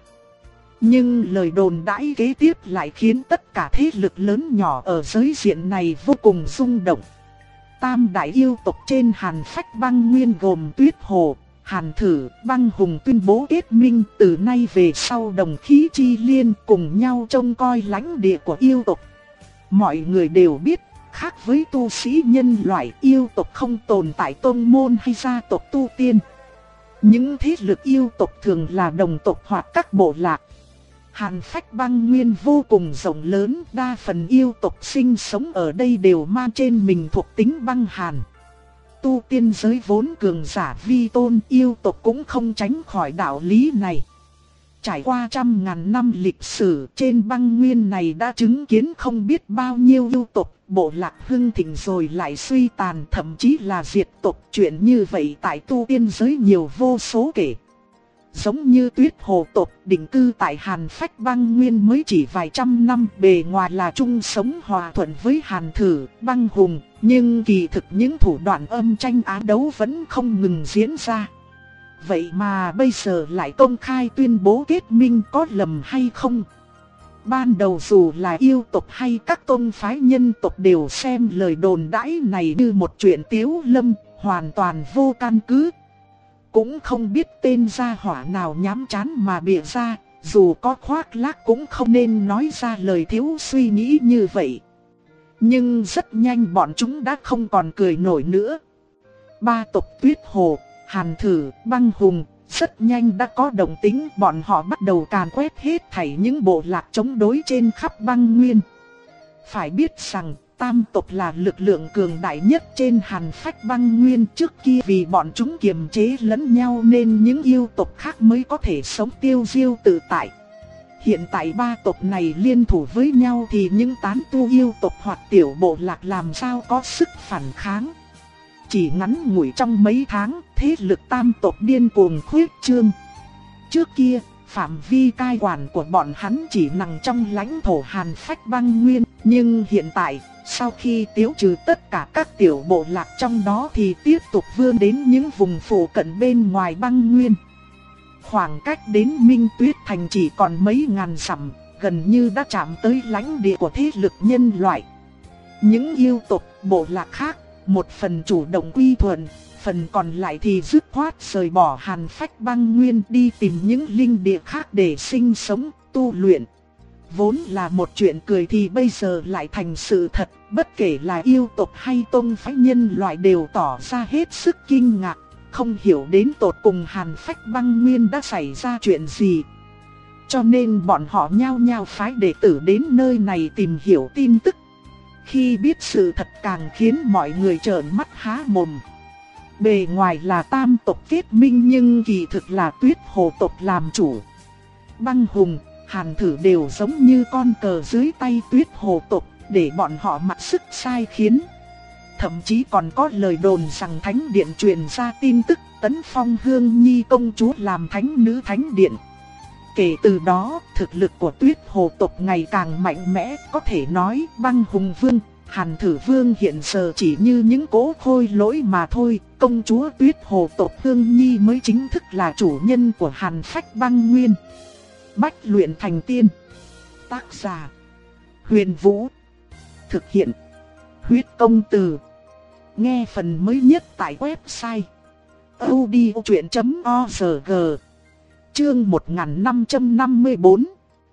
Nhưng lời đồn đãi kế tiếp lại khiến tất cả thế lực lớn nhỏ ở giới diện này vô cùng rung động. Tam đại yêu tộc trên Hàn Phách Băng Nguyên gồm Tuyết Hồ, Hàn Thử, Băng Hùng tuyên bố kết minh, từ nay về sau đồng khí chi liên, cùng nhau trông coi lãnh địa của yêu tộc. Mọi người đều biết, khác với tu sĩ nhân loại, yêu tộc không tồn tại tôn môn hay gia tộc tu tiên. Những thế lực yêu tộc thường là đồng tộc hoặc các bộ lạc. Hàn Phách Băng Nguyên vô cùng rộng lớn, đa phần yêu tộc sinh sống ở đây đều mang trên mình thuộc tính băng hàn. Tu tiên giới vốn cường giả vi tôn, yêu tộc cũng không tránh khỏi đạo lý này. Trải qua trăm ngàn năm lịch sử, trên băng nguyên này đã chứng kiến không biết bao nhiêu yêu tộc, bộ lạc hưng thịnh rồi lại suy tàn, thậm chí là diệt tộc. Chuyện như vậy tại tu tiên giới nhiều vô số kể. Giống như Tuyết Hồ tộc định cư tại Hàn Phách Băng Nguyên mới chỉ vài trăm năm, bề ngoài là chung sống hòa thuận với Hàn Thử, Băng Hùng, nhưng kỳ thực những thủ đoạn âm tranh á đấu vẫn không ngừng diễn ra. Vậy mà bây giờ lại công khai tuyên bố kết minh, có lầm hay không? Ban đầu dù là yêu tộc hay các tôn phái nhân tộc đều xem lời đồn đãi này như một chuyện tiếu lâm, hoàn toàn vô căn cứ. Cũng không biết tên gia hỏa nào nhắm chán mà bịa ra, dù có khoác lác cũng không nên nói ra lời thiếu suy nghĩ như vậy. Nhưng rất nhanh bọn chúng đã không còn cười nổi nữa. Ba tộc Tuyết Hồ, Hàn Thử, Băng Hùng rất nhanh đã có động tĩnh, bọn họ bắt đầu càn quét hết thảy những bộ lạc chống đối trên khắp băng nguyên. Phải biết rằng tam tộc là lực lượng cường đại nhất trên Hàn Phách băng nguyên, trước kia vì bọn chúng kiềm chế lẫn nhau nên những yêu tộc khác mới có thể sống tiêu diêu tự tại. Hiện tại ba tộc này liên thủ với nhau thì những tán tu yêu tộc hoặc tiểu bộ lạc làm sao có sức phản kháng. Chỉ ngắn ngủi trong mấy tháng, thế lực tam tộc điên cuồng khuyết trương. Trước kia, phạm vi cai quản của bọn hắn chỉ nằm trong lãnh thổ Hàn Phách băng nguyên, nhưng hiện tại, sau khi tiêu trừ tất cả các tiểu bộ lạc trong đó thì tiếp tục vươn đến những vùng phụ cận bên ngoài băng nguyên. Khoảng cách đến Minh Tuyết Thành chỉ còn mấy ngàn dặm, gần như đã chạm tới lãnh địa của thế lực nhân loại. Những yêu tộc bộ lạc khác, một phần chủ động quy thuận, phần còn lại thì dứt khoát rời bỏ Hàn Phách băng nguyên đi tìm những linh địa khác để sinh sống, tu luyện. Vốn là một chuyện cười thì bây giờ lại thành sự thật, bất kể là yêu tộc hay tông phái nhân loại đều tỏ ra hết sức kinh ngạc, không hiểu đến tột cùng Hàn Phách băng nguyên đã xảy ra chuyện gì. Cho nên bọn họ nhao nhao phái đệ tử đến nơi này tìm hiểu tin tức. Khi biết sự thật càng khiến mọi người trợn mắt há mồm. Bề ngoài là tam tộc kết minh nhưng kỳ thực là Tuyết Hồ tộc làm chủ. Băng Hùng, Hàn Thử đều giống như con cờ dưới tay Tuyết Hồ tộc, để bọn họ mặc sức sai khiến. Thậm chí còn có lời đồn rằng Thánh Điện truyền ra tin tức tấn phong Hương Nhi công chúa làm thánh nữ Thánh Điện. Kể từ đó, thực lực của Tuyết Hồ tộc ngày càng mạnh mẽ, có thể nói Băng Hùng Vương, Hàn Thử Vương hiện giờ chỉ như những cỗ khôi lỗi mà thôi. Công chúa Tuyết Hồ tộc Hương Nhi mới chính thức là chủ nhân của Hàn Phách băng nguyên. Bách luyện thành tiên. Tác giả: Huyền Vũ. Thực hiện: Huyết Công Từ. Nghe phần mới nhất tại website audiochuyện.org. Chương 1554.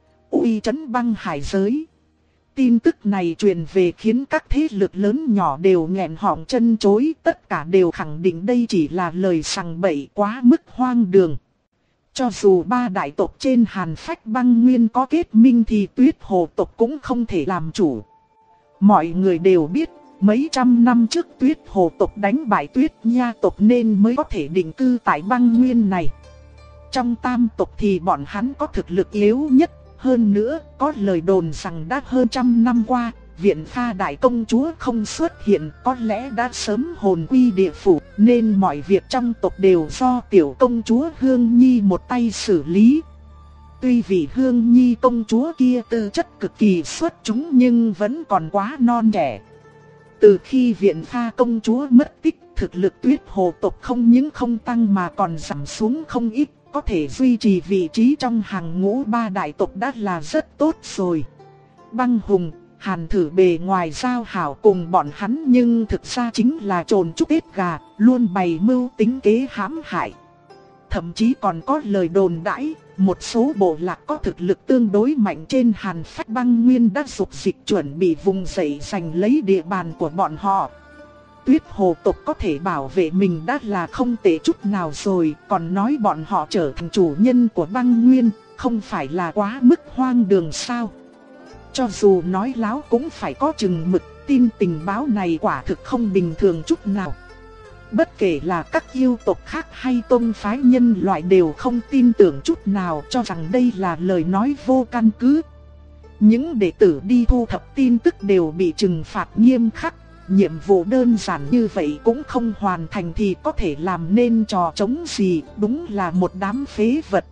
Uy trấn băng hải giới. Tin tức này truyền về khiến các thế lực lớn nhỏ đều nghẹn họng chân chối, tất cả đều khẳng định đây chỉ là lời sằng bậy quá mức hoang đường. Cho dù ba đại tộc trên Hàn Phách băng nguyên có kết minh thì Tuyết Hồ tộc cũng không thể làm chủ. Mọi người đều biết, mấy trăm năm trước Tuyết Hồ tộc đánh bại Tuyết Nha tộc nên mới có thể định cư tại băng nguyên này. Trong tam tộc thì bọn hắn có thực lực yếu nhất, hơn nữa có lời đồn rằng đã hơn trăm năm qua, Viện Pha đại công chúa không xuất hiện, có lẽ đã sớm hồn quy địa phủ, nên mọi việc trong tộc đều do tiểu công chúa Hương Nhi một tay xử lý. Tuy vì Hương Nhi công chúa kia tư chất cực kỳ xuất chúng nhưng vẫn còn quá non trẻ. Từ khi Viện Pha công chúa mất tích, thực lực Tuyết Hồ tộc không những không tăng mà còn giảm xuống không ít, có thể duy trì vị trí trong hàng ngũ ba đại tộc đã là rất tốt rồi. Băng Hùng, Hàn Thử bề ngoài giao hảo cùng bọn hắn nhưng thực ra chính là trồn chúc tết gà, luôn bày mưu tính kế hãm hại. Thậm chí còn có lời đồn đãi, một số bộ lạc có thực lực tương đối mạnh trên Hàn Phách băng nguyên đã dục dịch chuẩn bị vùng dậy giành lấy địa bàn của bọn họ. Tuyết Hồ tộc có thể bảo vệ mình đã là không tệ chút nào rồi, còn nói bọn họ trở thành chủ nhân của băng nguyên, không phải là quá mức hoang đường sao? Cho dù nói láo cũng phải có chừng mực, tin tình báo này quả thực không bình thường chút nào. Bất kể là các yêu tộc khác hay tôn phái nhân loại đều không tin tưởng chút nào, cho rằng đây là lời nói vô căn cứ. Những đệ tử đi thu thập tin tức đều bị trừng phạt nghiêm khắc. Nhiệm vụ đơn giản như vậy cũng không hoàn thành thì có thể làm nên trò trống gì, đúng là một đám phế vật.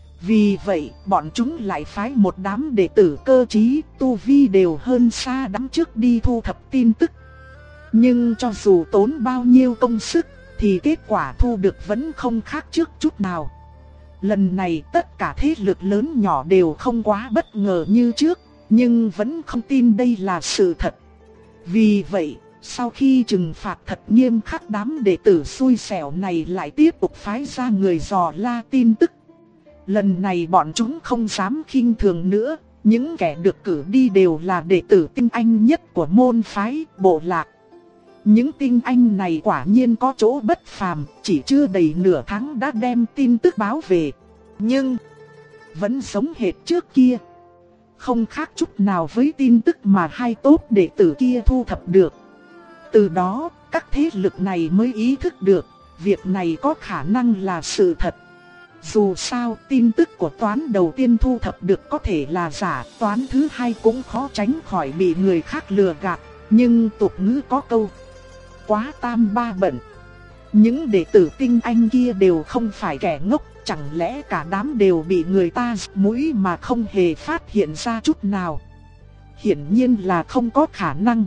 Vì vậy, bọn chúng lại phái một đám đệ tử cơ trí, tu vi đều hơn xa đám trước đi thu thập tin tức. Nhưng cho dù tốn bao nhiêu công sức, thì kết quả thu được vẫn không khác trước chút nào. Lần này tất cả thế lực lớn nhỏ đều không quá bất ngờ như trước, nhưng vẫn không tin đây là sự thật. Vì vậy, sau khi trừng phạt thật nghiêm khắc, đám đệ tử xui xẻo này lại tiếp tục phái ra người dò la tin tức. Lần này bọn chúng không dám khinh thường nữa, Những kẻ được cử đi đều là đệ tử tinh anh nhất của môn phái, bộ lạc. Những tinh anh này quả nhiên có chỗ bất phàm, chỉ chưa đầy nửa tháng đã đem tin tức báo về. Nhưng vẫn giống hệt trước kia, không khác chút nào với tin tức mà hai tốt đệ tử kia thu thập được. Từ đó, các thế lực này mới ý thức được, việc này có khả năng là sự thật. Dù sao, tin tức của toán đầu tiên thu thập được có thể là giả, toán thứ hai cũng khó tránh khỏi bị người khác lừa gạt. Nhưng tục ngữ có câu, quá tam ba bận. Những đệ tử tinh anh kia đều không phải kẻ ngốc, chẳng lẽ cả đám đều bị người ta giật mũi mà không hề phát hiện ra chút nào? Hiển nhiên là không có khả năng.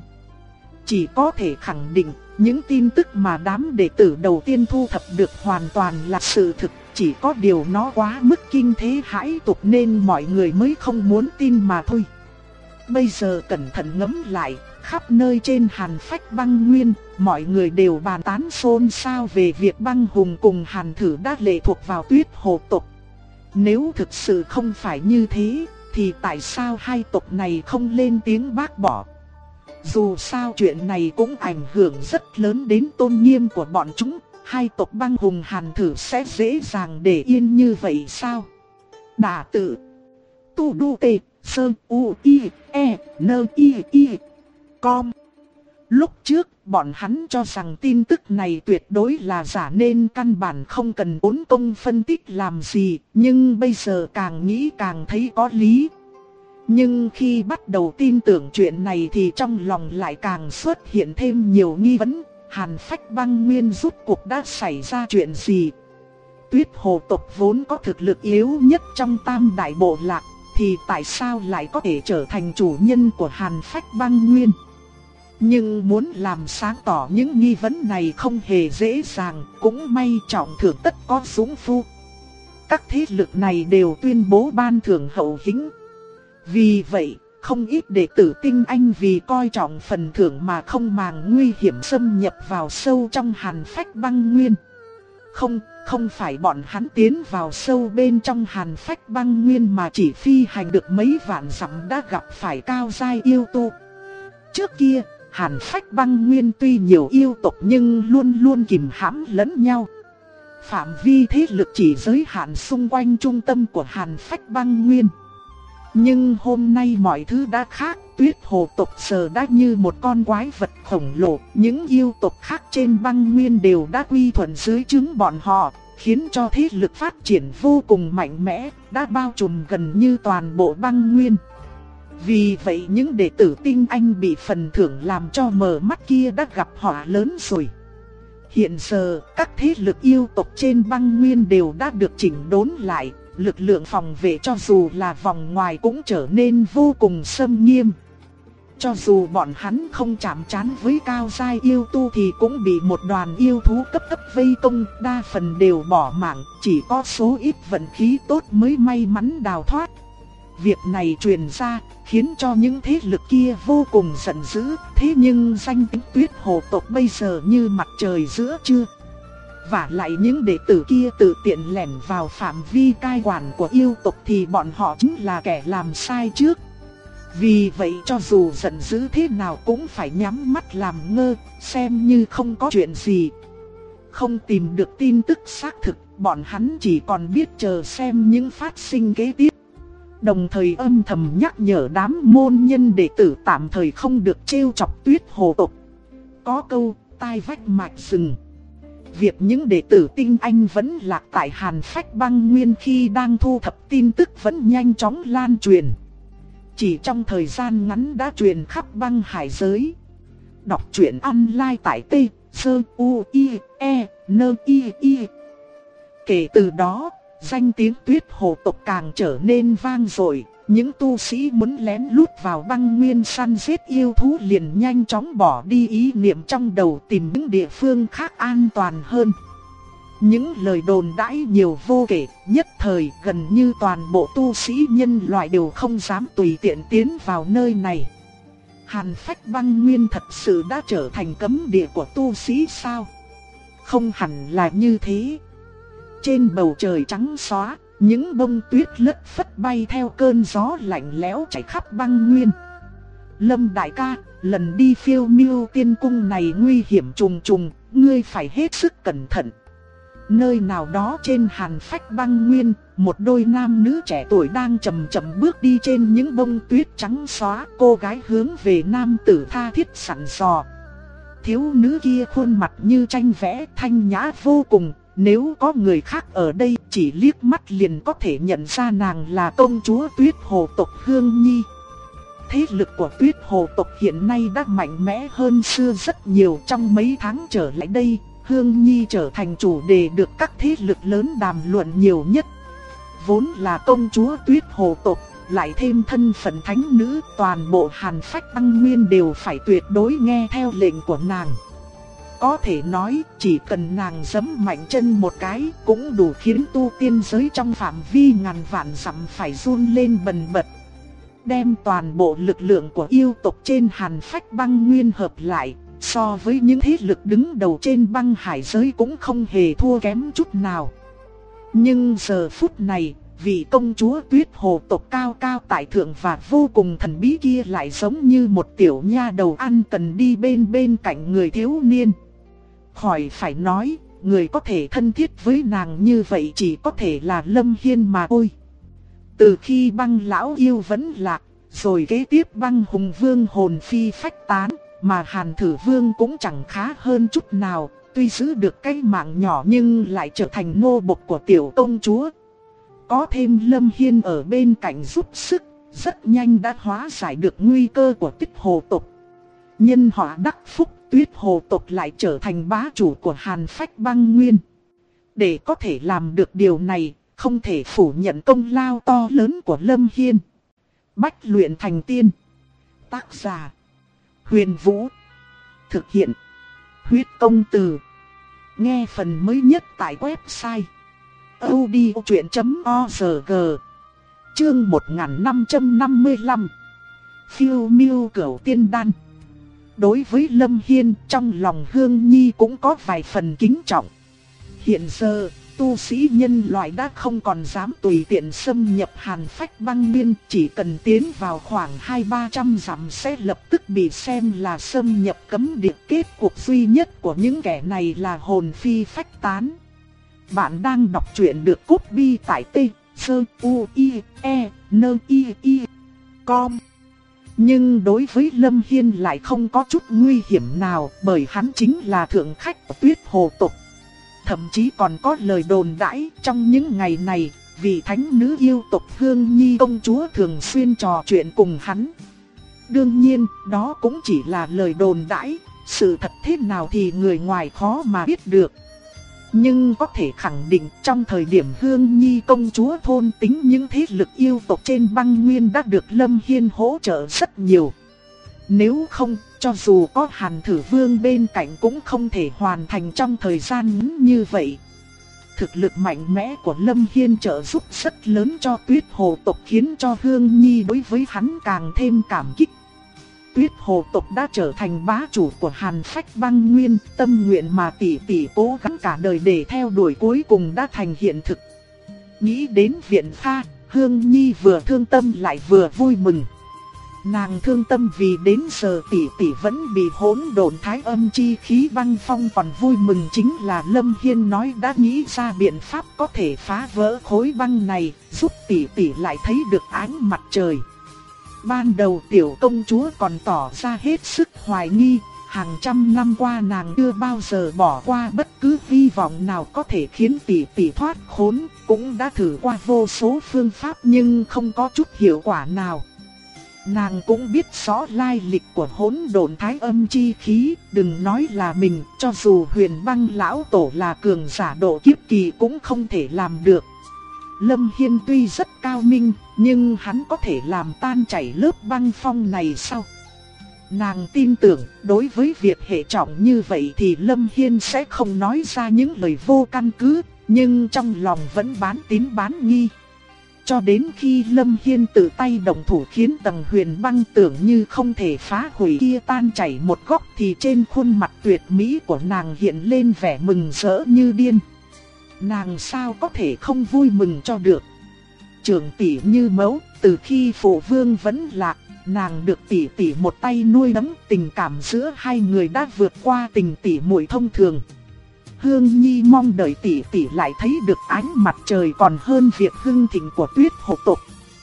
Chỉ có thể khẳng định, những tin tức mà đám đệ tử đầu tiên thu thập được hoàn toàn là sự thực, chỉ có điều nó quá mức kinh thế hãi tục nên mọi người mới không muốn tin mà thôi. Bây giờ cẩn thận ngẫm lại, khắp nơi trên Hàn Phách Băng Nguyên, mọi người đều bàn tán xôn xao về việc Băng Hùng cùng Hàn Thử đã lệ thuộc vào Tuyết Hồ tộc. Nếu thực sự không phải như thế, thì tại sao hai tộc này không lên tiếng bác bỏ? Dù sao chuyện này cũng ảnh hưởng rất lớn đến tôn nghiêm của bọn chúng, hai tộc Băng Hùng Hàn Thử sẽ dễ dàng để yên như vậy sao? Đả tự tu đu tê sơn u i e nơ i com. Lúc trước, bọn hắn cho rằng tin tức này tuyệt đối là giả nên căn bản không cần tốn công phân tích làm gì, nhưng bây giờ càng nghĩ càng thấy có lý. Nhưng khi bắt đầu tin tưởng chuyện này thì trong lòng lại càng xuất hiện thêm nhiều nghi vấn. Hàn Phách Băng Nguyên rốt cuộc đã xảy ra chuyện gì? Tuyết Hồ tộc vốn có thực lực yếu nhất trong tam đại bộ lạc, thì tại sao lại có thể trở thành chủ nhân của Hàn Phách Băng Nguyên? Nhưng muốn làm sáng tỏ những nghi vấn này không hề dễ dàng, cũng may trọng thưởng tất có dũng phu. Các thế lực này đều tuyên bố ban thưởng hậu hĩnh. Vì vậy, không ít đệ tử tinh anh vì coi trọng phần thưởng mà không màng nguy hiểm xâm nhập vào sâu trong Hàn Phách Băng Nguyên. Không phải bọn hắn tiến vào sâu bên trong Hàn Phách Băng Nguyên mà chỉ phi hành được mấy vạn dặm đã gặp phải cao giai yêu tu. Trước kia, Hàn Phách Băng Nguyên tuy nhiều yêu tộc nhưng luôn luôn kìm hãm lẫn nhau. Phạm vi thế lực chỉ giới hạn xung quanh trung tâm của Hàn Phách Băng Nguyên. Nhưng hôm nay mọi thứ đã khác, Tuyết Hồ tộc giờ đã như một con quái vật khổng lồ, những yêu tộc khác trên băng nguyên đều đã quy thuận dưới trướng bọn họ, khiến cho thế lực phát triển vô cùng mạnh mẽ, đã bao trùm gần như toàn bộ băng nguyên. Vì vậy những đệ tử tinh anh bị phần thưởng làm cho mờ mắt kia đã gặp họa lớn rồi. Hiện giờ, các thế lực yêu tộc trên băng nguyên đều đã được chỉnh đốn lại. Lực lượng phòng vệ cho dù là vòng ngoài cũng trở nên vô cùng xâm nghiêm. Cho dù bọn hắn không chạm trán với cao giai yêu tu thì cũng bị một đoàn yêu thú cấp tốc vây công, đa phần đều bỏ mạng, chỉ có số ít vận khí tốt mới may mắn đào thoát. Việc này truyền ra, khiến cho những thế lực kia vô cùng giận dữ, thế nhưng danh tiếng Tuyết Hồ tộc bây giờ như mặt trời giữa trưa. Và lại những đệ tử kia tự tiện lẻn vào phạm vi cai quản của yêu tộc thì bọn họ chính là kẻ làm sai trước. Vì vậy cho dù giận dữ thế nào cũng phải nhắm mắt làm ngơ, xem như không có chuyện gì. Không tìm được tin tức xác thực, bọn hắn chỉ còn biết chờ xem những phát sinh kế tiếp. Đồng thời âm thầm nhắc nhở đám môn nhân đệ tử tạm thời không được trêu chọc Tuyết Hồ tộc. Có câu, tai vách mạch rừng. Việc những đệ tử tinh anh vẫn lạc tại Hàn Phách Băng Nguyên khi đang thu thập tin tức vẫn nhanh chóng lan truyền. Chỉ trong thời gian ngắn đã truyền khắp băng hải giới. Đọc truyện online tại T, S, U, I, E, N, I. Kể từ đó, danh tiếng Tuyết Hồ tộc càng trở nên vang dội. Những tu sĩ muốn lén lút vào băng nguyên săn giết yêu thú liền nhanh chóng bỏ đi ý niệm trong đầu tìm những địa phương khác an toàn hơn. Những lời đồn đãi nhiều vô kể, nhất thời gần như toàn bộ tu sĩ nhân loại đều không dám tùy tiện tiến vào nơi này. Hàn Phách Băng Nguyên thật sự đã trở thành cấm địa của tu sĩ sao? Không hẳn là như thế. Trên bầu trời trắng xóa, Những bông tuyết lất phất bay theo cơn gió lạnh lẽo chảy khắp băng nguyên. Lâm đại ca, lần đi Phiêu Miêu Tiên Cung này nguy hiểm trùng trùng, ngươi phải hết sức cẩn thận. Nơi nào đó trên hàn phách băng nguyên, một đôi nam nữ trẻ tuổi đang chậm chậm bước đi trên những bông tuyết trắng xóa. Cô gái hướng về nam tử tha thiết sẵn dò. Thiếu nữ kia khuôn mặt như tranh vẽ, thanh nhã vô cùng. Nếu có người khác ở đây chỉ liếc mắt liền có thể nhận ra nàng là công chúa Tuyết Hồ tộc Hương Nhi. Thế lực của Tuyết Hồ tộc hiện nay đã mạnh mẽ hơn xưa rất nhiều. Trong mấy tháng trở lại đây, Hương Nhi trở thành chủ đề được các thế lực lớn đàm luận nhiều nhất. Vốn là công chúa Tuyết Hồ tộc, lại thêm thân phận thánh nữ, toàn bộ hàn phách băng nguyên đều phải tuyệt đối nghe theo lệnh của nàng. Có thể nói, chỉ cần nàng giẫm mạnh chân một cái cũng đủ khiến tu tiên giới trong phạm vi ngàn vạn dặm phải run lên bần bật. Đem toàn bộ lực lượng của yêu tộc trên hàn phách băng nguyên hợp lại, so với những thế lực đứng đầu trên băng hải giới cũng không hề thua kém chút nào. Nhưng giờ phút này, vị công chúa Tuyết Hồ tộc cao cao tại thượng và vô cùng thần bí kia lại giống như một tiểu nha đầu ăn cần đi bên cạnh người thiếu niên. Khỏi phải nói, người có thể thân thiết với nàng như vậy chỉ có thể là Lâm Hiên mà thôi. Từ khi băng lão yêu vẫn lạc, rồi kế tiếp băng hùng vương hồn phi phách tán, mà Hàn Thử Vương cũng chẳng khá hơn chút nào. Tuy giữ được cái mạng nhỏ nhưng lại trở thành nô bộc của tiểu công chúa. Có thêm Lâm Hiên ở bên cạnh giúp sức, rất nhanh đã hóa giải được nguy cơ của Tuyết Hồ tộc. Nhân họa đắc phúc, Tuyết Hồ tộc lại trở thành bá chủ của hàn phách băng nguyên. Để có thể làm được điều này, không thể phủ nhận công lao to lớn của Lâm Hiên. Bách luyện thành tiên. Tác giả: Huyền Vũ. Thực hiện: Huyết Công Từ. Nghe phần mới nhất tại website audiochuyện.org. Chương 1555. Phiêu Miêu Cửu Tiên Đan. Đối với Lâm Hiên, trong lòng Hương Nhi cũng có vài phần kính trọng. Hiện giờ, tu sĩ nhân loại đã không còn dám tùy tiện xâm nhập hàn phách băng nguyên, chỉ cần tiến vào khoảng 200-300 dặm sẽ lập tức bị xem là xâm nhập cấm địa. Kết cục duy nhất của những kẻ này là hồn phi phách tán. Bạn đang đọc truyện được copy tại t-s-u-i-e-n-i-i.com. Nhưng đối với Lâm Hiên lại không có chút nguy hiểm nào, bởi hắn chính là thượng khách của Tuyết Hồ tộc. Thậm chí còn có lời đồn đãi trong những ngày này, vị thánh nữ yêu tộc Hương Nhi công chúa thường xuyên trò chuyện cùng hắn. Đương nhiên, đó cũng chỉ là lời đồn đãi, sự thật thế nào thì người ngoài khó mà biết được. Nhưng có thể khẳng định trong thời điểm Hương Nhi công chúa thôn tính những thế lực yêu tộc trên băng nguyên đã được Lâm Hiên hỗ trợ rất nhiều. Nếu không, cho dù có Hàn Thử Vương bên cạnh cũng không thể hoàn thành trong thời gian ngắn như vậy. Thực lực mạnh mẽ của Lâm Hiên trợ giúp rất lớn cho Tuyết Hồ tộc, khiến cho Hương Nhi đối với hắn càng thêm cảm kích. Tuyết Hồ tộc đã trở thành bá chủ của hàn phách băng nguyên, tâm nguyện mà tỷ tỷ cố gắng cả đời để theo đuổi cuối cùng đã thành hiện thực. Nghĩ đến Viện Pha, Hương Nhi vừa thương tâm lại vừa vui mừng. Nàng thương tâm vì đến giờ tỷ tỷ vẫn bị hỗn độn thái âm chi khí băng phong, còn vui mừng chính là Lâm Hiên nói đã nghĩ ra biện pháp có thể phá vỡ khối băng này, giúp tỷ tỷ lại thấy được ánh mặt trời. Ban đầu tiểu công chúa còn tỏ ra hết sức hoài nghi, hàng trăm năm qua nàng chưa bao giờ bỏ qua bất cứ hy vọng nào có thể khiến tỷ tỷ thoát khốn, cũng đã thử qua vô số phương pháp nhưng không có chút hiệu quả nào. Nàng cũng biết rõ lai lịch của hỗn độn thái âm chi khí, đừng nói là mình, cho dù Huyền Băng lão tổ là cường giả độ kiếp kỳ cũng không thể làm được. Lâm Hiên tuy rất cao minh, nhưng hắn có thể làm tan chảy lớp băng phong này sao? Nàng tin tưởng, đối với việc hệ trọng như vậy thì Lâm Hiên sẽ không nói ra những lời vô căn cứ, nhưng trong lòng vẫn bán tín bán nghi. Cho đến khi Lâm Hiên tự tay động thủ khiến tầng huyền băng tưởng như không thể phá hủy kia tan chảy một góc, thì trên khuôn mặt tuyệt mỹ của nàng hiện lên vẻ mừng rỡ như điên. nàng sao có thể không vui mừng cho được. Trưởng tỷ như mẫu, từ khi phụ vương vẫn lạc, nàng được tỷ tỷ một tay nuôi nấng, tình cảm giữa hai người đã vượt qua tình tỷ muội thông thường. Hương Nhi mong đợi tỷ tỷ lại thấy được ánh mặt trời còn hơn việc hưng thịnh của Tuyết hộ tộc.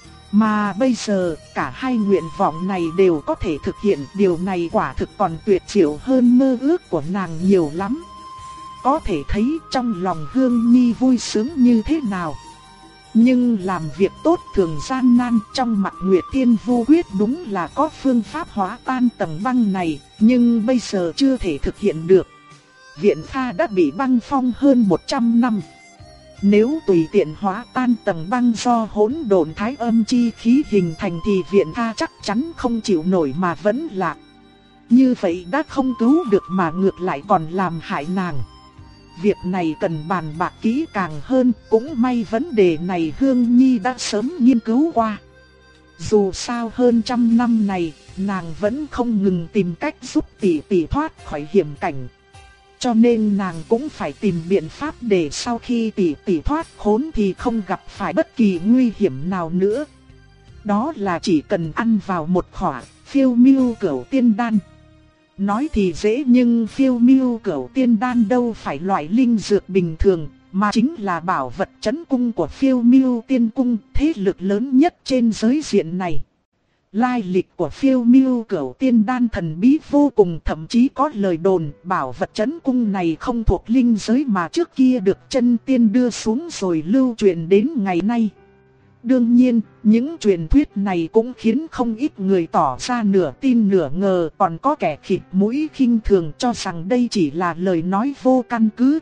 Mà bây giờ, cả hai nguyện vọng này đều có thể thực hiện, điều này quả thực còn tuyệt diệu hơn mơ ước của nàng nhiều lắm. Có thể thấy trong lòng Hương Nhi vui sướng như thế nào. Nhưng làm việc tốt thường gian nan, trong Mặc Nguyệt Tiên Vu Quyết đúng là có phương pháp hóa tan tầng băng này, nhưng bây giờ chưa thể thực hiện được. Viện Tha đã bị băng phong hơn 100 năm. Nếu tùy tiện hóa tan tầng băng do hỗn độn thái âm chi khí hình thành thì Viện Tha chắc chắn không chịu nổi mà vẫn lạc. Như vậy đã không cứu được mà ngược lại còn làm hại nàng. Việc này cần bàn bạc kỹ càng hơn, cũng may vấn đề này Hương Nhi đã sớm nghiên cứu qua. Dù sao hơn 100 năm này, nàng vẫn không ngừng tìm cách giúp tỷ tỷ thoát khỏi hiểm cảnh. Cho nên nàng cũng phải tìm biện pháp để sau khi tỷ tỷ thoát khốn thì không gặp phải bất kỳ nguy hiểm nào nữa. Đó là chỉ cần ăn vào một khỏa Phiêu Miêu Cửu Tiên Đan. Nói thì dễ nhưng Phiêu Miêu Cửu Tiên Đan đâu phải loại linh dược bình thường, mà chính là bảo vật trấn cung của Phiêu Miêu Tiên Cung, thế lực lớn nhất trên giới diện này. Lai lịch của Phiêu Miêu Cửu Tiên Đan thần bí vô cùng, thậm chí có lời đồn bảo vật trấn cung này không thuộc linh giới mà trước kia được chân tiên đưa xuống rồi lưu truyền đến ngày nay. Đương nhiên, những truyền thuyết này cũng khiến không ít người tỏ ra nửa tin nửa ngờ, còn có kẻ khịt mũi khinh thường cho rằng đây chỉ là lời nói vô căn cứ.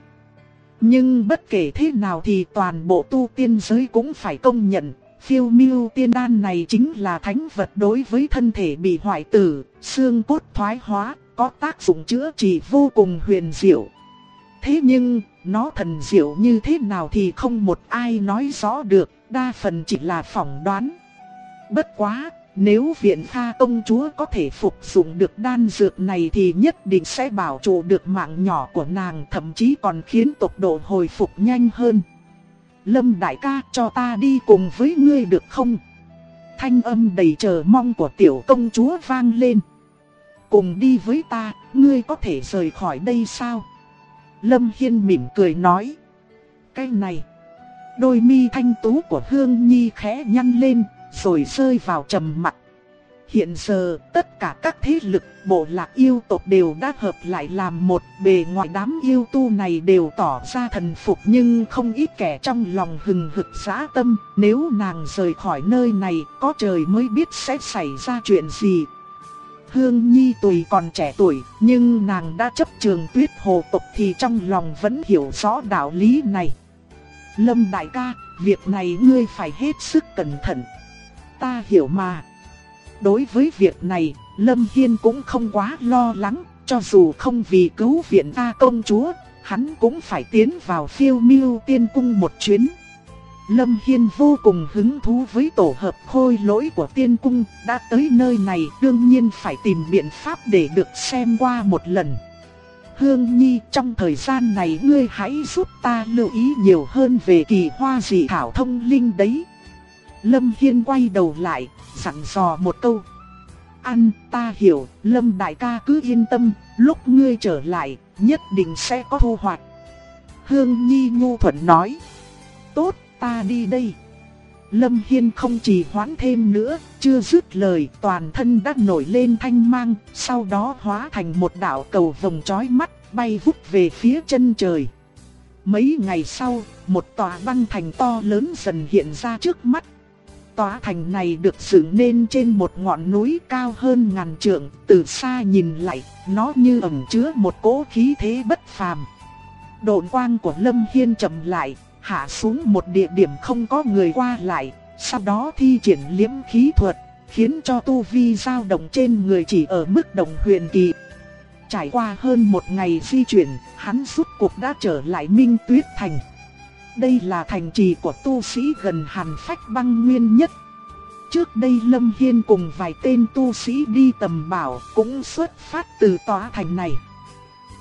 Nhưng bất kể thế nào thì toàn bộ tu tiên giới cũng phải công nhận, Phiêu Miêu Tiên Đan này chính là thánh vật đối với thân thể bị hoại tử, xương cốt thoái hóa, có tác dụng chữa trị vô cùng huyền diệu. Thế nhưng, nó thần diệu như thế nào thì không một ai nói rõ được, đa phần chỉ là phỏng đoán. Bất quá, nếu Viện Tha công chúa có thể phục dụng được đan dược này thì nhất định sẽ bảo trụ được mạng nhỏ của nàng, thậm chí còn khiến tốc độ hồi phục nhanh hơn. Lâm đại ca, cho ta đi cùng với ngươi được không? Thanh âm đầy chờ mong của tiểu công chúa vang lên. Cùng đi với ta, ngươi có thể rời khỏi đây sao? Lâm Hiên mỉm cười nói. Cái này, đôi mi thanh tú của Hương Nhi khẽ nhăn lên, rồi rơi vào trầm mặc. Hiện giờ, tất cả các thế lực bộ lạc yêu tộc đều đã hợp lại làm một, bề ngoài đám yêu tu này đều tỏ ra thần phục nhưng không ít kẻ trong lòng hừng hực dã tâm, nếu nàng rời khỏi nơi này, có trời mới biết sẽ xảy ra chuyện gì. Hương Nhi tuy còn trẻ tuổi, nhưng nàng đã chấp trường Tuyết hồ tộc thì trong lòng vẫn hiểu rõ đạo lý này. Lâm đại ca, việc này ngươi phải hết sức cẩn thận. Ta hiểu mà. Đối với việc này, Lâm Hiên cũng không quá lo lắng, cho dù không vì cứu Viện Tha công chúa, hắn cũng phải tiến vào Phiêu Miêu Tiên Cung một chuyến. Lâm Hiên vô cùng hứng thú với tổ hợp khôi lỗi của tiên cung, đã tới nơi này đương nhiên phải tìm biện pháp để được xem qua một lần. Hương Nhi, trong thời gian này ngươi hãy giúp ta lưu ý nhiều hơn về kỳ hoa dị thảo thông linh đấy. Lâm Hiên quay đầu lại, dặn dò một câu. Ăn, ta hiểu, Lâm đại ca cứ yên tâm, lúc ngươi trở lại, nhất định sẽ có thu hoạch. Hương Nhi nhu thuận nói. Tốt, ta đi đây. Lâm Hiên không trì hoãn thêm nữa, chưa dứt lời toàn thân đã nổi lên thanh mang, sau đó hóa thành một đạo cầu vồng chói mắt, bay vút về phía chân trời. Mấy ngày sau, một tòa băng thành to lớn dần hiện ra trước mắt. Tòa thành này được dựng nên trên một ngọn núi cao hơn ngàn trượng, từ xa nhìn lại, nó như ẩn chứa một cỗ khí thế bất phàm. Độn quang của Lâm Hiên chậm lại, hạ xuống một địa điểm không có người qua lại, sau đó thi triển liễm khí thuật, khiến cho tu vi dao động trên người chỉ ở mức đồng huyền kỳ. Trải qua hơn một ngày di chuyển, hắn rút cuộc đã trở lại Minh Tuyết Thành. Đây là thành trì của tu sĩ gần Hàn Phách Băng Nguyên nhất. Trước đây Lâm Hiên cùng vài tên tu sĩ đi tầm bảo cũng xuất phát từ tòa thành này.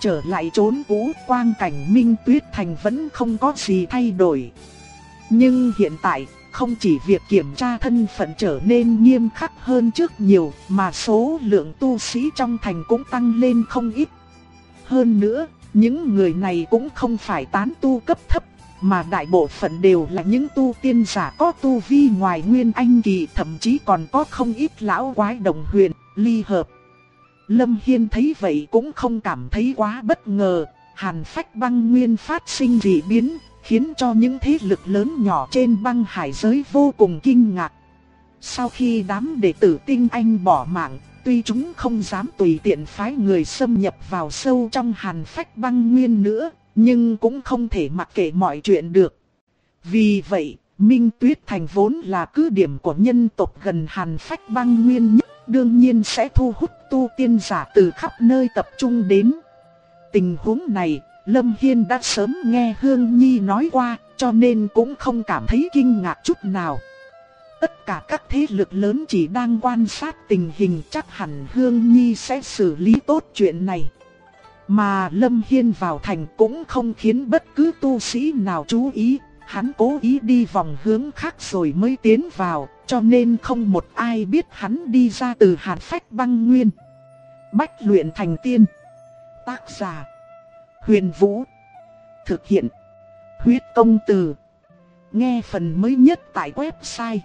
trở lại chốn cũ, quang cảnh Minh Tuyết Thành vẫn không có gì thay đổi. Nhưng hiện tại, không chỉ việc kiểm tra thân phận trở nên nghiêm khắc hơn trước nhiều, mà số lượng tu sĩ trong thành cũng tăng lên không ít. Hơn nữa, những người này cũng không phải tán tu cấp thấp, mà đại bộ phận đều là những tu tiên giả có tu vi ngoài Nguyên Anh kỳ, thậm chí còn có không ít lão quái đồng huyền, ly hợp. Lâm Hiên thấy vậy cũng không cảm thấy quá bất ngờ, Hàn Phách Băng Nguyên phát sinh dị biến, khiến cho những thế lực lớn nhỏ trên băng hải giới vô cùng kinh ngạc. Sau khi đám đệ tử tinh anh bỏ mạng, tuy chúng không dám tùy tiện phái người xâm nhập vào sâu trong Hàn Phách Băng Nguyên nữa, nhưng cũng không thể mặc kệ mọi chuyện được. Vì vậy, Minh Tuyết Thành vốn là cứ điểm của nhân tộc gần Hàn Phách Băng Nguyên nhất, đương nhiên sẽ thu hút tu tiên giả từ khắp nơi tập trung đến. Tình huống này, Lâm Hiên đã sớm nghe Hương Nhi nói qua, cho nên cũng không cảm thấy kinh ngạc chút nào. Tất cả các thế lực lớn chỉ đang quan sát tình hình, chắc hẳn Hương Nhi sẽ xử lý tốt chuyện này. Mà Lâm Hiên vào thành cũng không khiến bất cứ tu sĩ nào chú ý, hắn cố ý đi vòng hướng khác rồi mới tiến vào, cho nên không một ai biết hắn đi ra từ Hàn Phách Băng Nguyên. Bách luyện thành tiên. Tác giả: Huyền Vũ. Thực hiện: Huyết Công Từ. Nghe phần mới nhất tại website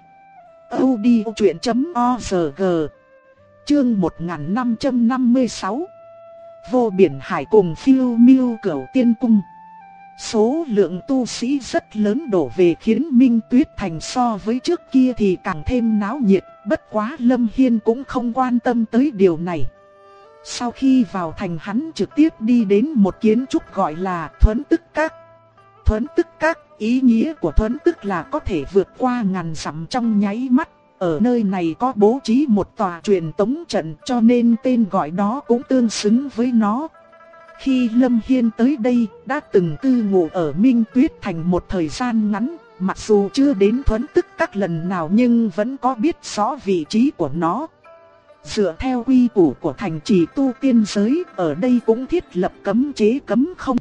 audiochuyện.org. Chương 1556. Vô biển hải cùng phiêu miêu Cửu Tiên Cung. Số lượng tu sĩ rất lớn đổ về khiến Minh Tuyết Thành so với trước kia thì càng thêm náo nhiệt, bất quá Lâm Hiên cũng không quan tâm tới điều này. Sau khi vào thành, hắn trực tiếp đi đến một kiến trúc gọi là Thuấn Tức Các. Thuấn Tức Các, ý nghĩa của Thuấn Tức là có thể vượt qua ngàn dặm trong nháy mắt. Ở nơi này có bố trí một tòa truyền tống trận, cho nên tên gọi đó cũng tương xứng với nó. Khi Lâm Hiên tới đây, đã từng cư ngụ ở Minh Tuyết Thành một thời gian ngắn, mặc dù chưa đến Thuấn Tức Các lần nào nhưng vẫn có biết rõ vị trí của nó. Dựa theo quy củ của thành trì tu tiên giới, ở đây cũng thiết lập cấm chế cấm không.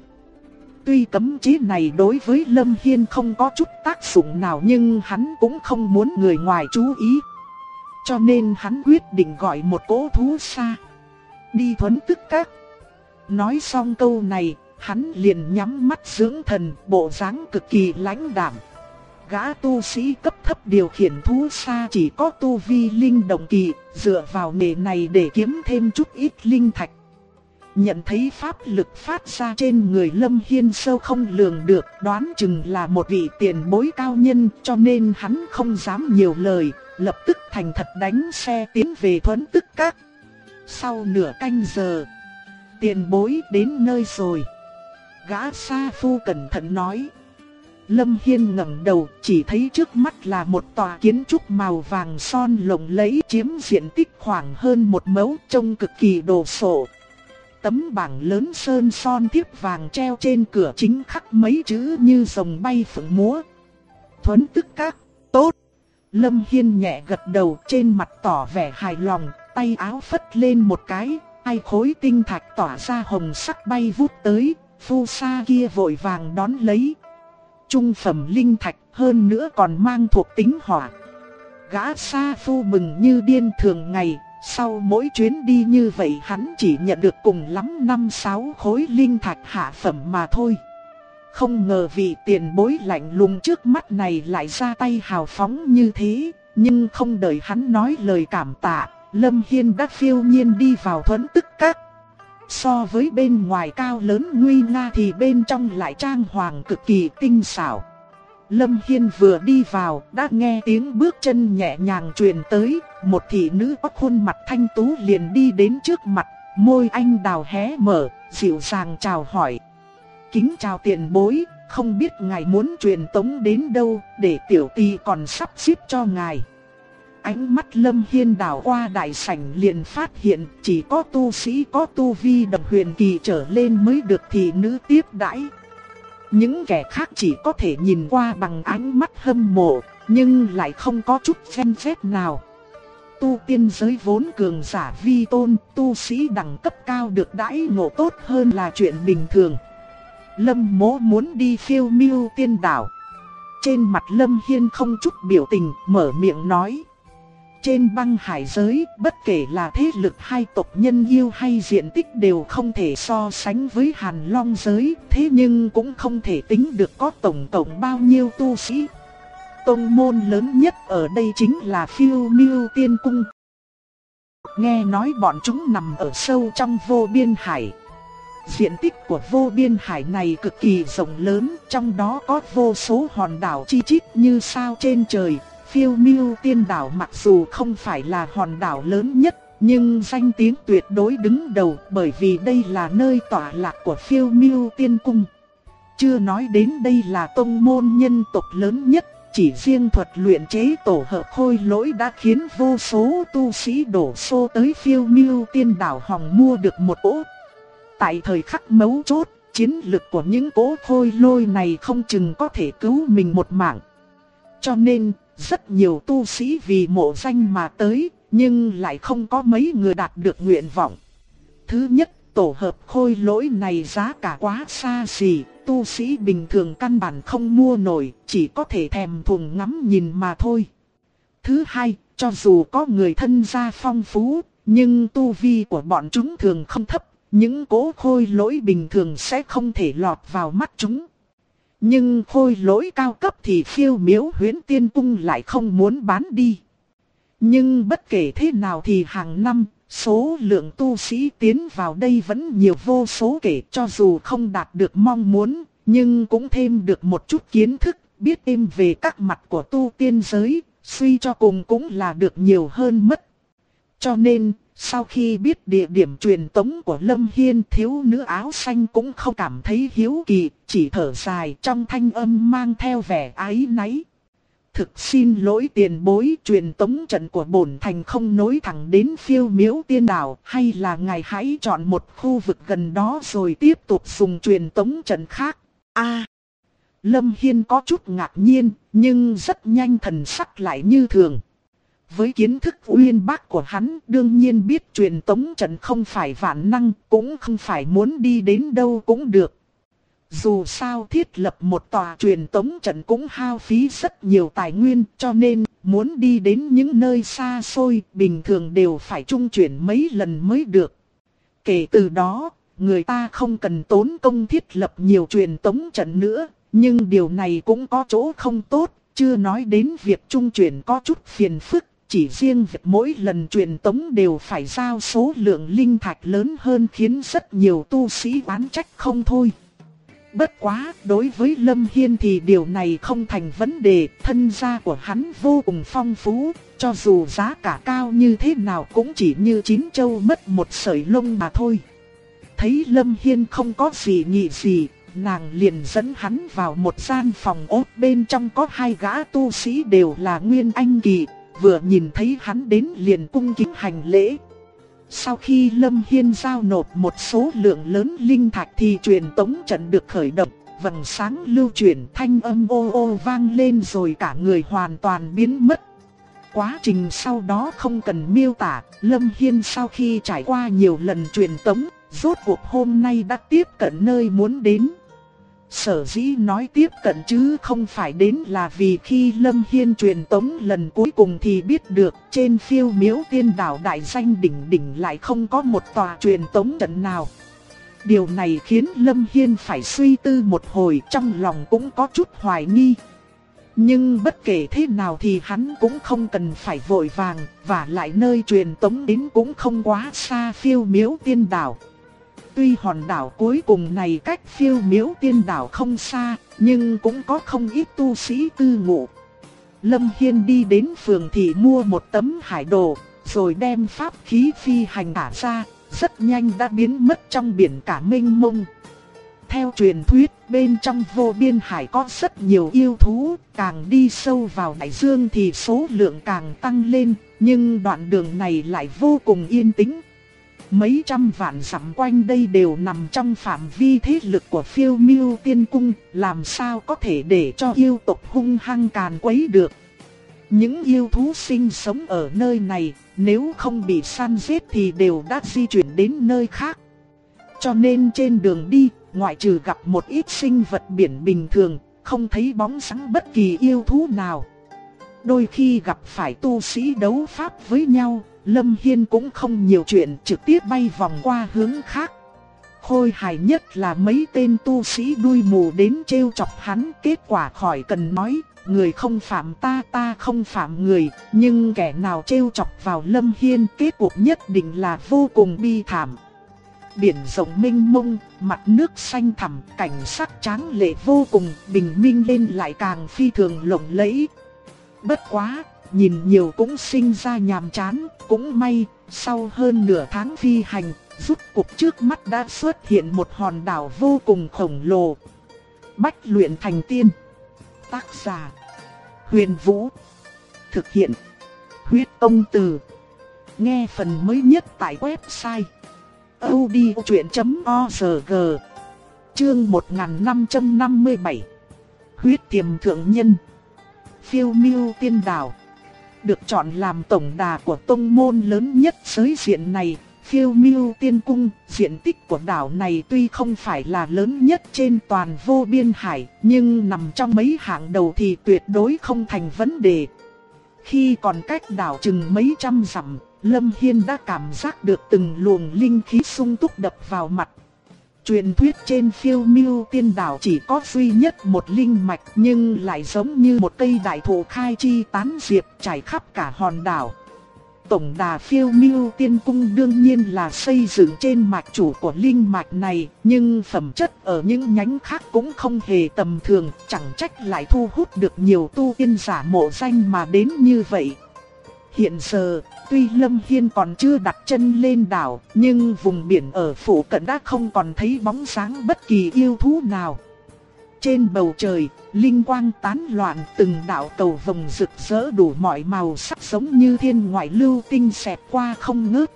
Tuy cấm chế này đối với Lâm Hiên không có chút tác dụng nào, nhưng hắn cũng không muốn người ngoài chú ý. Cho nên hắn quyết định gọi một cỗ thú xa đi Thuấn Tức Các. Nói xong câu này, hắn liền nhắm mắt dưỡng thần, bộ dáng cực kỳ lãnh đạm. Gã tu sĩ cấp thấp điều khiển thú xa chỉ có tu vi linh động kỳ, dựa vào nghề này để kiếm thêm chút ít linh thạch. Nhận thấy pháp lực phát ra trên người Lâm Hiên sâu không lường được, đoán chừng là một vị tiền bối cao nhân, cho nên hắn không dám nhiều lời, lập tức thành thật đánh xe tiến về Thuấn Tức Các. Sau nửa canh giờ, tiền bối đến nơi rồi. Gã sa phu cẩn thận nói. Lâm Hiên ngẩng đầu, chỉ thấy trước mắt là một tòa kiến trúc màu vàng son lộng lẫy, chiếm diện tích khoảng hơn 1 mẫu, trông cực kỳ đồ sộ. Tấm bảng lớn sơn son thiếp vàng treo trên cửa chính khắc mấy chữ như rồng bay phượng múa. Thuấn Tức Các, tốt. Lâm Hiên nhẹ gật đầu, trên mặt tỏ vẻ hài lòng, tay áo phất lên một cái, 2 khối tinh thạch tỏa ra hồng sắc bay vút tới, phu sa kia vội vàng đón lấy. Trung phẩm linh thạch, hơn nữa còn mang thuộc tính hỏa. Gã sa phu mừng như điên. Thường ngày, sau mỗi chuyến đi như vậy hắn chỉ nhận được cùng lắm 5-6 khối linh thạch hạ phẩm mà thôi. Không ngờ vị tiền bối lạnh lùng trước mắt này lại ra tay hào phóng như thế. Nhưng không đợi hắn nói lời cảm tạ, Lâm Hiên đã phiêu nhiên đi vào Thuấn Tức Các. So với bên ngoài cao lớn nguy nga thì bên trong lại trang hoàng cực kỳ tinh xảo. Lâm Hiên vừa đi vào đã nghe tiếng bước chân nhẹ nhàng truyền tới, một thị nữ có khuôn mặt thanh tú liền đi đến trước mặt, môi anh đào hé mở, dịu dàng chào hỏi. Kính chào tiền bối, không biết ngài muốn truyền tống đến đâu, để tiểu tỳ còn sắp xếp cho ngài. Ánh mắt Lâm Hiên đảo qua đại sảnh liền phát hiện chỉ có tu sĩ có tu vi đồng huyền kỳ trở lên mới được thị nữ tiếp đãi. Những kẻ khác chỉ có thể nhìn qua bằng ánh mắt hâm mộ, nhưng lại không có chút ghen ghét nào. tu tiên giới vốn cường giả vi tôn, tu sĩ đẳng cấp cao được đãi ngộ tốt hơn là chuyện bình thường. Lâm Mỗ muốn đi Phiêu Miêu Tiên Đảo. Trên mặt Lâm Hiên không chút biểu tình, mở miệng nói. Trên băng hải giới, bất kể là thế lực hay tộc nhân yêu hay diện tích đều không thể so sánh với Hàn Long giới, thế nhưng cũng không thể tính được có tổng cộng bao nhiêu tu sĩ. Tông môn lớn nhất ở đây chính là Phiêu Miêu Tiên Cung. Nghe nói bọn chúng nằm ở sâu trong vô biên hải. Diện tích của vô biên hải này cực kỳ rộng lớn, trong đó có vô số hòn đảo chi chít như sao trên trời. Phiêu Miêu Tiên Đảo mặc dù không phải là hòn đảo lớn nhất, nhưng danh tiếng tuyệt đối đứng đầu bởi vì đây là nơi tọa lạc của Phiêu Miêu Tiên Cung. Chưa nói đến đây là tông môn nhân tộc lớn nhất, chỉ riêng thuật luyện chế tổ hợp khôi lỗi đã khiến vô số tu sĩ đổ xô tới Phiêu Miêu Tiên Đảo hòng mua được một cỗ. Tại thời khắc mấu chốt, chiến lực của những cỗ khôi lỗi này không chừng có thể cứu mình một mạng. Cho nên, rất nhiều tu sĩ vì mộ danh mà tới, nhưng lại không có mấy người đạt được nguyện vọng. Thứ nhất, tổ hợp khôi lỗi này giá cả quá xa xỉ, tu sĩ bình thường căn bản không mua nổi, chỉ có thể thèm thuồng ngắm nhìn mà thôi. Thứ hai, cho dù có người thân gia phong phú, nhưng tu vi của bọn chúng thường không thấp, những cỗ khôi lỗi bình thường sẽ không thể lọt vào mắt chúng. Nhưng khôi lỗi cao cấp thì Phiêu Miểu Huyễn Tiên Cung lại không muốn bán đi. Nhưng bất kể thế nào thì hàng năm, số lượng tu sĩ tiến vào đây vẫn nhiều vô số kể, cho dù không đạt được mong muốn, nhưng cũng thêm được một chút kiến thức, biết thêm về các mặt của tu tiên giới, suy cho cùng cũng là được nhiều hơn mất. Cho nên, sau khi biết địa điểm truyền tống của Lâm Hiên, thiếu nữ áo xanh cũng không cảm thấy hiếu kỳ, chỉ thở dài trong thanh âm mang theo vẻ áy náy. Thực xin lỗi tiền bối, truyền tống trận của bổn thành không nối thẳng đến Phiêu Miểu Tiên Đảo, hay là ngài hãy chọn một khu vực gần đó rồi tiếp tục dùng truyền tống trận khác. Lâm Hiên có chút ngạc nhiên, nhưng rất nhanh thần sắc lại như thường. Với kiến thức uyên bác của hắn, đương nhiên biết truyền tống trận không phải vạn năng, cũng không phải muốn đi đến đâu cũng được. Dù sao thiết lập một tòa truyền tống trận cũng hao phí rất nhiều tài nguyên, cho nên muốn đi đến những nơi xa xôi bình thường đều phải trung chuyển mấy lần mới được. Kể từ đó, người ta không cần tốn công thiết lập nhiều truyền tống trận nữa, nhưng điều này cũng có chỗ không tốt, chưa nói đến việc trung chuyển có chút phiền phức. Chỉ riêng việc mỗi lần truyền tống đều phải giao số lượng linh thạch lớn hơn khiến rất nhiều tu sĩ oán trách không thôi. Bất quá, đối với Lâm Hiên thì điều này không thành vấn đề, thân gia của hắn vô cùng phong phú, cho dù giá cả cao như thế nào cũng chỉ như chín châu mất một sợi lông mà thôi. Thấy Lâm Hiên không có gì nghị gì, nàng liền dẫn hắn vào một gian phòng ốt, bên trong có hai gã tu sĩ đều là Nguyên Anh kỳ. Vừa nhìn thấy hắn đến liền cung kính hành lễ. Sau khi Lâm Hiên giao nộp một số lượng lớn linh thạch thì truyền tống trận được khởi động, vầng sáng lưu chuyển, thanh âm ô ô vang lên rồi cả người hoàn toàn biến mất. Quá trình sau đó không cần miêu tả, Lâm Hiên sau khi trải qua nhiều lần truyền tống, rốt cuộc hôm nay đã tiếp cận nơi muốn đến. Sở dĩ nói tiếp cận chứ không phải đến là vì khi Lâm Hiên truyền tống lần cuối cùng thì biết được trên Phiêu Miểu Tiên Đảo đại danh đỉnh đỉnh lại không có một tòa truyền tống trận nào. Điều này khiến Lâm Hiên phải suy tư một hồi, trong lòng cũng có chút hoài nghi. Nhưng bất kể thế nào thì hắn cũng không cần phải vội vàng, và lại nơi truyền tống đến cũng không quá xa Phiêu Miểu Tiên Đảo. Tuy hòn đảo cuối cùng này cách Phiêu Miểu Tiên Đảo không xa, nhưng cũng có không ít tu sĩ cư ngụ. Lâm Hiên đi đến phường thị mua một tấm hải đồ, rồi đem pháp khí phi hành thả ra, rất nhanh đã biến mất trong biển cả mênh mông. Theo truyền thuyết, bên trong vô biên hải có rất nhiều yêu thú, càng đi sâu vào đại dương thì số lượng càng tăng lên, nhưng đoạn đường này lại vô cùng yên tĩnh. Mấy trăm vạn dặm quanh đây đều nằm trong phạm vi thế lực của Phiêu Miêu Tiên Cung, làm sao có thể để cho yêu tộc hung hăng càn quấy được. Những yêu thú sinh sống ở nơi này, nếu không bị săn giết thì đều đã di chuyển đến nơi khác. Cho nên trên đường đi, ngoại trừ gặp một ít sinh vật biển bình thường, không thấy bóng dáng bất kỳ yêu thú nào. Đôi khi gặp phải tu sĩ đấu pháp với nhau, Lâm Hiên cũng không nhiều chuyện, trực tiếp bay vòng qua hướng khác. Khôi hài nhất là mấy tên tu sĩ đuôi mù đến trêu chọc hắn, kết quả khỏi cần nói, người không phạm ta, ta không phạm người, nhưng kẻ nào trêu chọc vào Lâm Hiên kết cục nhất định là vô cùng bi thảm. Biển rộng mênh mông, mặt nước xanh thẳm, cảnh sắc tráng lệ vô cùng, bình minh lên lại càng phi thường lộng lẫy. Bất quá, nhìn nhiều cũng sinh ra nhàm chán, cũng may, sau hơn nửa tháng phi hành, rút cục trước mắt đã xuất hiện một hòn đảo vô cùng khổng lồ. Bách luyện thành tiên. Tác giả: Huyền Vũ. Thực hiện: Huyết Tông Từ. Nghe phần mới nhất tại website audiochuyện.org. Chương 1557. Huyết Tiềm Thượng Nhân. Phiêu Miêu Tiên Đảo được chọn làm tổng đà của tông môn lớn nhất giới diện này. Phiêu Miêu Tiên Cung, diện tích của đảo này tuy không phải là lớn nhất trên toàn vô biên hải, nhưng nằm trong mấy hạng đầu thì tuyệt đối không thành vấn đề. Khi còn cách đảo chừng mấy trăm dặm, Lâm Hiên đã cảm giác được từng luồng linh khí sung túc đập vào mặt. Truyền thuyết trên Phiêu Miêu Tiên Đảo chỉ có duy nhất một linh mạch, nhưng lại giống như một cây đại thụ khai chi tán diệp trải khắp cả hòn đảo. Tổng đà Phiêu Miêu Tiên Cung đương nhiên là xây dựng trên mạch chủ của linh mạch này, nhưng phẩm chất ở những nhánh khác cũng không hề tầm thường, chẳng trách lại thu hút được nhiều tu tiên giả mộ danh mà đến như vậy. Hiện giờ, tuy Lâm Hiên còn chưa đặt chân lên đảo, nhưng vùng biển ở phụ cận đã không còn thấy bóng dáng bất kỳ yêu thú nào. Trên bầu trời, linh quang tán loạn, từng đạo cầu vồng rực rỡ đủ mọi màu sắc giống như thiên ngoại lưu tinh xẹt qua không ngớt.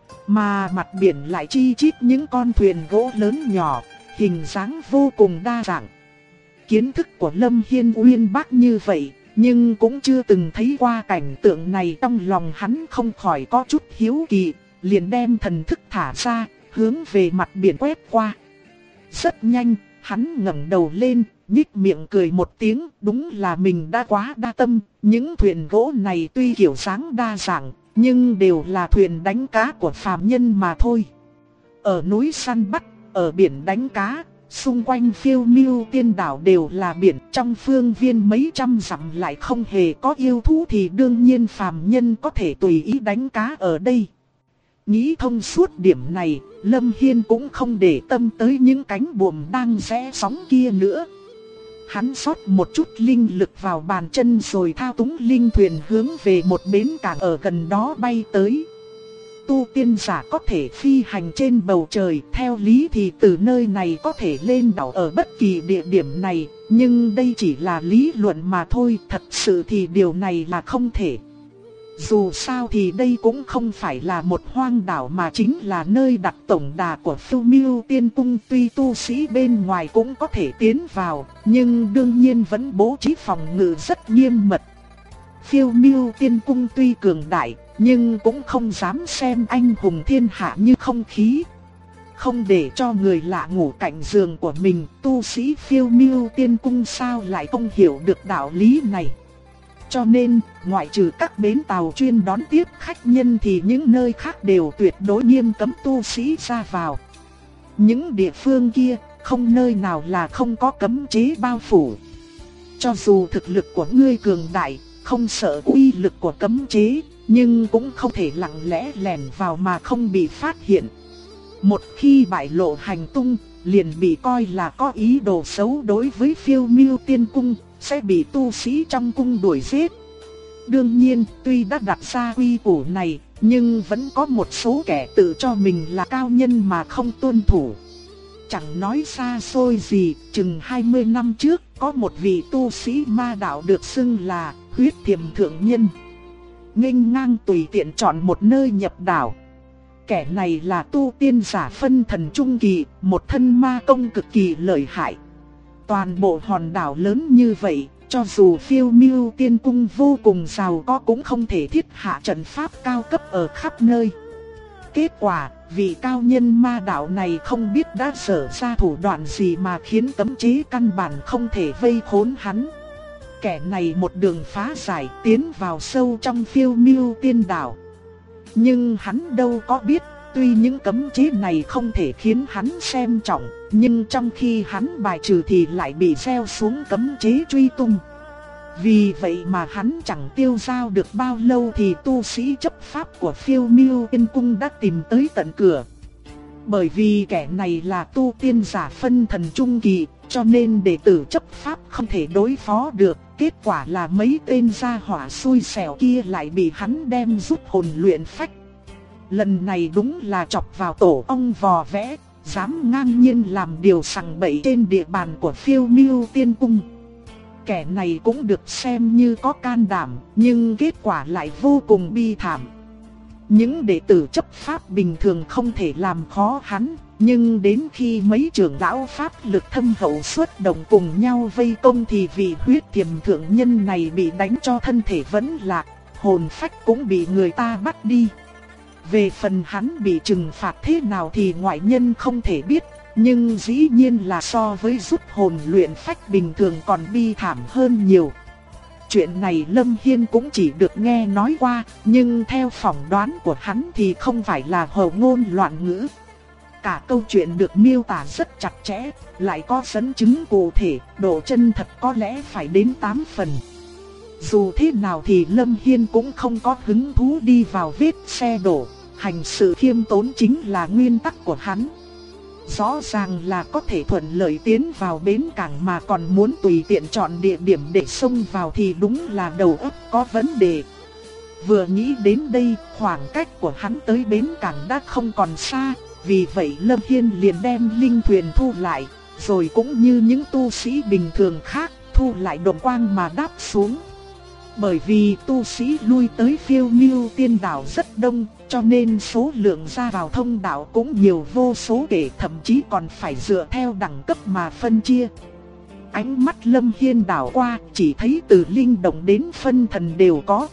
Mà mặt biển lại chi chít những con thuyền gỗ lớn nhỏ, hình dáng vô cùng đa dạng. Kiến thức của Lâm Hiên uyên bác như vậy, nhưng cũng chưa từng thấy qua cảnh tượng này, trong lòng hắn không khỏi có chút hiếu kỳ, liền đem thần thức thả ra, hướng về mặt biển quét qua. Rất nhanh, hắn ngẩng đầu lên, nhếch miệng cười một tiếng, đúng là mình đã quá đa tâm, những thuyền gỗ này tuy kiểu dáng đa dạng, nhưng đều là thuyền đánh cá của phàm nhân mà thôi. Ở núi săn bắt, ở biển đánh cá, xung quanh Phiêu Miêu Tiên Đảo đều là biển, trong phương viên mấy trăm dặm lại không hề có yêu thú thì đương nhiên phàm nhân có thể tùy ý đánh cá ở đây. Nghĩ thông suốt điểm này, Lâm Hiên cũng không để tâm tới những cánh buồm đang rẽ sóng kia nữa. Hắn rót một chút linh lực vào bàn chân rồi thao túng linh thuyền hướng về một bến cảng ở gần đó bay tới. Tu tiên giả có thể phi hành trên bầu trời, theo lý thì từ nơi này có thể lên đảo ở bất kỳ địa điểm này, nhưng đây chỉ là lý luận mà thôi, thật sự thì điều này là không thể. Dù sao thì đây cũng không phải là một hoang đảo mà chính là nơi đặt tổng đà của Phiêu Miêu Tiên Cung, tuy tu sĩ bên ngoài cũng có thể tiến vào, nhưng đương nhiên vẫn bố trí phòng ngự rất nghiêm mật. Phiêu Miêu Tiên Cung tuy cường đại, nhưng cũng không dám xem anh hùng thiên hạ như không khí. Không để cho người lạ ngủ cạnh giường của mình, tu sĩ Phiêu Miêu Tiên Cung sao lại không hiểu được đạo lý này. Cho nên, ngoại trừ các bến tàu chuyên đón tiếp khách nhân thì những nơi khác đều tuyệt đối nghiêm cấm tu sĩ ra vào. Những địa phương kia, không nơi nào là không có cấm chế bao phủ. Cho dù thực lực của ngươi cường đại, không sợ uy lực của cấm chế, nhưng cũng không thể lặng lẽ lẻn vào mà không bị phát hiện. Một khi bại lộ hành tung, liền bị coi là có ý đồ xấu đối với Phiêu Miêu Tiên Cung, sẽ bị tu sĩ trong cung đuổi giết. Đương nhiên, tuy đã đặt ra quy củ này, nhưng vẫn có một số kẻ tự cho mình là cao nhân mà không tuân thủ. Chẳng nói xa xôi gì, chừng 20 năm trước, có một vị tu sĩ ma đạo được xưng là Huyết Tiềm Thượng Nhân. Nghênh ngang tùy tiện chọn một nơi nhập đảo. Kẻ này là tu tiên giả phân thần trung kỳ, một thân ma công cực kỳ lợi hại. Toàn bộ hòn đảo lớn như vậy, Cho dù Phiêu Miêu Tiên Cung vô cùng giàu có cũng không thể thiết hạ trận pháp cao cấp ở khắp nơi. Kết quả, vị cao nhân ma đạo này không biết đã sở ra thủ đoạn gì mà khiến cấm chế căn bản không thể vây khốn hắn. Kẻ này một đường phá giải tiến vào sâu trong Phiêu Miêu Tiên Đảo. Nhưng hắn đâu có biết, tuy những cấm chế này không thể khiến hắn xem trọng, nhưng trong khi hắn bài trừ thì lại bị gieo xuống cấm chế truy tung. Vì vậy mà hắn chẳng tiêu dao được bao lâu thì tu sĩ chấp pháp của Phiêu Miêu Tiên Cung đã tìm tới tận cửa. Bởi vì kẻ này là tu tiên giả phân thần trung kỳ, cho nên đệ tử chấp pháp không thể đối phó được. Kết quả là mấy tên gia hỏa xui xẻo kia lại bị hắn đem rút hồn luyện phách. Lần này đúng là chọc vào tổ ong vò vẽ, dám ngang nhiên làm điều sằng bậy trên địa bàn của Phiêu Miêu Tiên Cung. Kẻ này cũng được xem như có can đảm, nhưng kết quả lại vô cùng bi thảm. Những đệ tử chấp pháp bình thường không thể làm khó hắn, nhưng đến khi mấy trưởng lão pháp lực thâm hậu xuất động cùng nhau vây công thì vị huyết tiềm thượng nhân này bị đánh cho thân thể vẫn lạc, hồn phách cũng bị người ta bắt đi. Về phần hắn bị trừng phạt thế nào thì ngoại nhân không thể biết, nhưng dĩ nhiên là so với rút hồn luyện phách bình thường còn bi thảm hơn nhiều. Chuyện này Lâm Hiên cũng chỉ được nghe nói qua, nhưng theo phỏng đoán của hắn thì không phải là hầu ngôn loạn ngữ. Cả câu chuyện được miêu tả rất chặt chẽ, lại có dẫn chứng cụ thể, độ chân thật có lẽ phải đến 8 phần. Dù thế nào thì Lâm Hiên cũng không có hứng thú đi vào vết xe đổ, hành sự khiêm tốn chính là nguyên tắc của hắn. Rõ ràng là có thể thuận lợi tiến vào bến cảng mà còn muốn tùy tiện chọn địa điểm để xông vào thì đúng là đầu óc có vấn đề. Vừa nghĩ đến đây, khoảng cách của hắn tới bến cảng đã không còn xa, vì vậy Lâm Hiên liền đem linh thuyền thu lại, rồi cũng như những tu sĩ bình thường khác, thu lại độn quang mà đáp xuống. Bởi vì tu sĩ lui tới Phiêu Miêu Tiên Đảo rất đông, cho nên số lượng ra vào thông đạo cũng nhiều vô số kể, thậm chí còn phải dựa theo đẳng cấp mà phân chia. Ánh mắt Lâm Hiên đảo qua, chỉ thấy từ linh động đến phân thần đều có.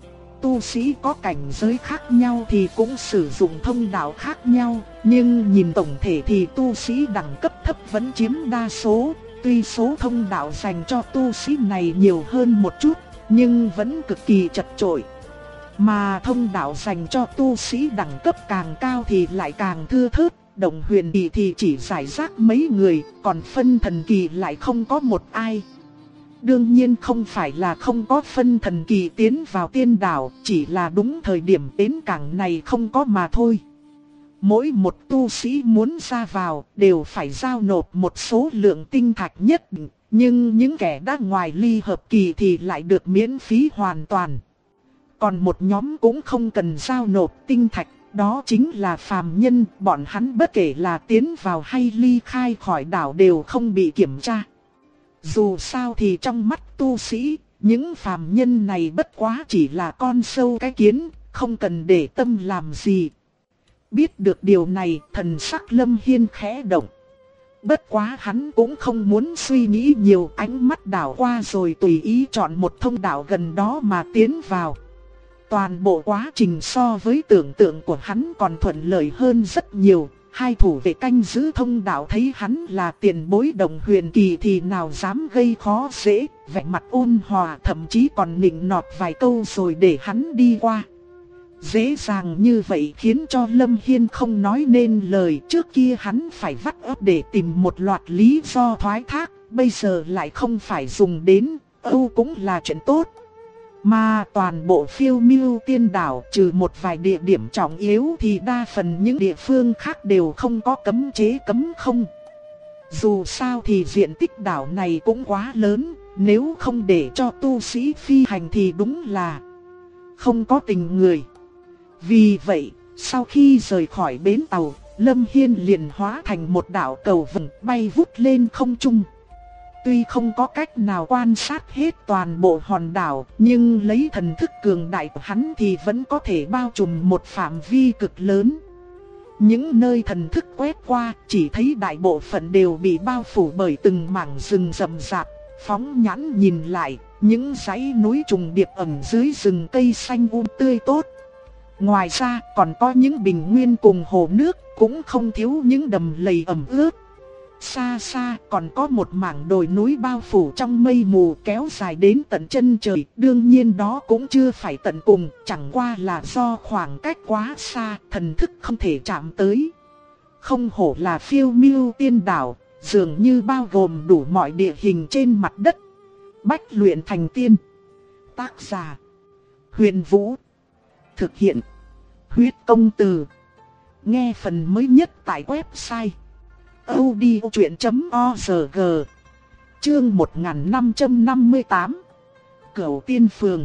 Tu sĩ có cảnh giới khác nhau thì cũng sử dụng thông đạo khác nhau, nhưng nhìn tổng thể thì tu sĩ đẳng cấp thấp vẫn chiếm đa số. Tuy số thông đạo dành cho tu sĩ này nhiều hơn một chút, nhưng vẫn cực kỳ chật chội. Mà thông đạo dành cho tu sĩ đẳng cấp càng cao thì lại càng thưa thớt. Động huyền kỳ thì chỉ giải rác mấy người, còn phân thần kỳ lại không có một ai. Đương nhiên không phải là không có phân thần kỳ tiến vào tiên đảo, chỉ là đúng thời điểm bến cảng này không có mà thôi. Mỗi một tu sĩ muốn ra vào đều phải giao nộp một số lượng tinh thạch nhất định, nhưng những kẻ đã ngoài ly hợp kỳ thì lại được miễn phí hoàn toàn. Còn một nhóm cũng không cần giao nộp tinh thạch, đó chính là phàm nhân, bọn hắn bất kể là tiến vào hay ly khai khỏi đảo đều không bị kiểm tra. Dù sao thì trong mắt tu sĩ, những phàm nhân này bất quá chỉ là con sâu cái kiến, không cần để tâm làm gì. Biết được điều này, thần sắc Lâm Hiên khẽ động. Bất quá hắn cũng không muốn suy nghĩ nhiều, ánh mắt đảo qua rồi tùy ý chọn một thông đạo gần đó mà tiến vào. Toàn bộ quá trình so với tưởng tượng của hắn còn thuận lợi hơn rất nhiều. Hai thủ vệ canh giữ thông đạo thấy hắn là tiền bối đồng huyền kỳ thì nào dám gây khó dễ, vẻ mặt ôn hòa thậm chí còn nịnh nọt vài câu rồi để hắn đi qua. Dễ dàng như vậy khiến cho Lâm Hiên không nói nên lời. Trước kia hắn phải vắt óc để tìm một loạt lý do thoái thác, bây giờ lại không phải dùng đến, cũng là chuyện tốt. Mà toàn bộ Phiêu Miêu Tiên Đảo trừ một vài địa điểm trọng yếu thì đa phần những địa phương khác đều không có cấm chế cấm không. Dù sao thì diện tích đảo này cũng quá lớn, nếu không để cho tu sĩ phi hành thì đúng là không có tình người. Vì vậy, sau khi rời khỏi bến tàu, Lâm Hiên liền hóa thành một đạo cầu vồng bay vút lên không trung. Tuy không có cách nào quan sát hết toàn bộ hòn đảo, nhưng lấy thần thức cường đại của hắn thì vẫn có thể bao trùm một phạm vi cực lớn. Những nơi thần thức quét qua, chỉ thấy đại bộ phận đều bị bao phủ bởi từng mảng rừng rậm rạp, Phóng nhãn nhìn lại, những dãy núi trùng điệp ẩn dưới rừng cây xanh tươi tốt. Ngoài ra còn có những bình nguyên cùng hồ nước, cũng không thiếu những đầm lầy ẩm ướt. Xa xa còn có một mảng đồi núi bao phủ trong mây mù kéo dài đến tận chân trời. Đương nhiên đó cũng chưa phải tận cùng, chẳng qua là do khoảng cách quá xa, thần thức không thể chạm tới. Không hổ là phiêu miêu tiên đảo, dường như bao gồm đủ mọi địa hình trên mặt đất. Bách luyện thành tiên. Tác giả: Huyền Vũ. Thực hiện: Huyết Công Từ. Nghe phần mới nhất tại website audiochuyện.org. Chương 1558. Cửu Tiên Phường.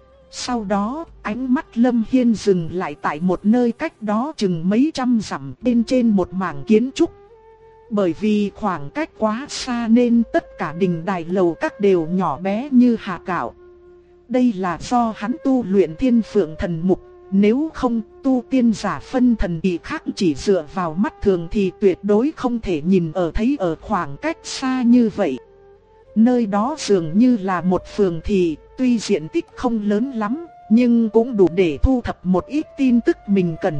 Sau đó, ánh mắt Lâm Hiên dừng lại tại một nơi cách đó chừng mấy trăm dặm bên trên một mảng kiến trúc. Bởi vì khoảng cách quá xa nên tất cả đình đài lầu các đều nhỏ bé như hạt gạo. Đây là do hắn tu luyện Thiên Phượng Thần Mục. Nếu không, tu tiên giả phân thần kỳ khác chỉ dựa vào mắt thường thì tuyệt đối không thể nhìn thấy ở khoảng cách xa như vậy. Nơi đó dường như là một phường thị, tuy diện tích không lớn lắm, nhưng cũng đủ để thu thập một ít tin tức mình cần.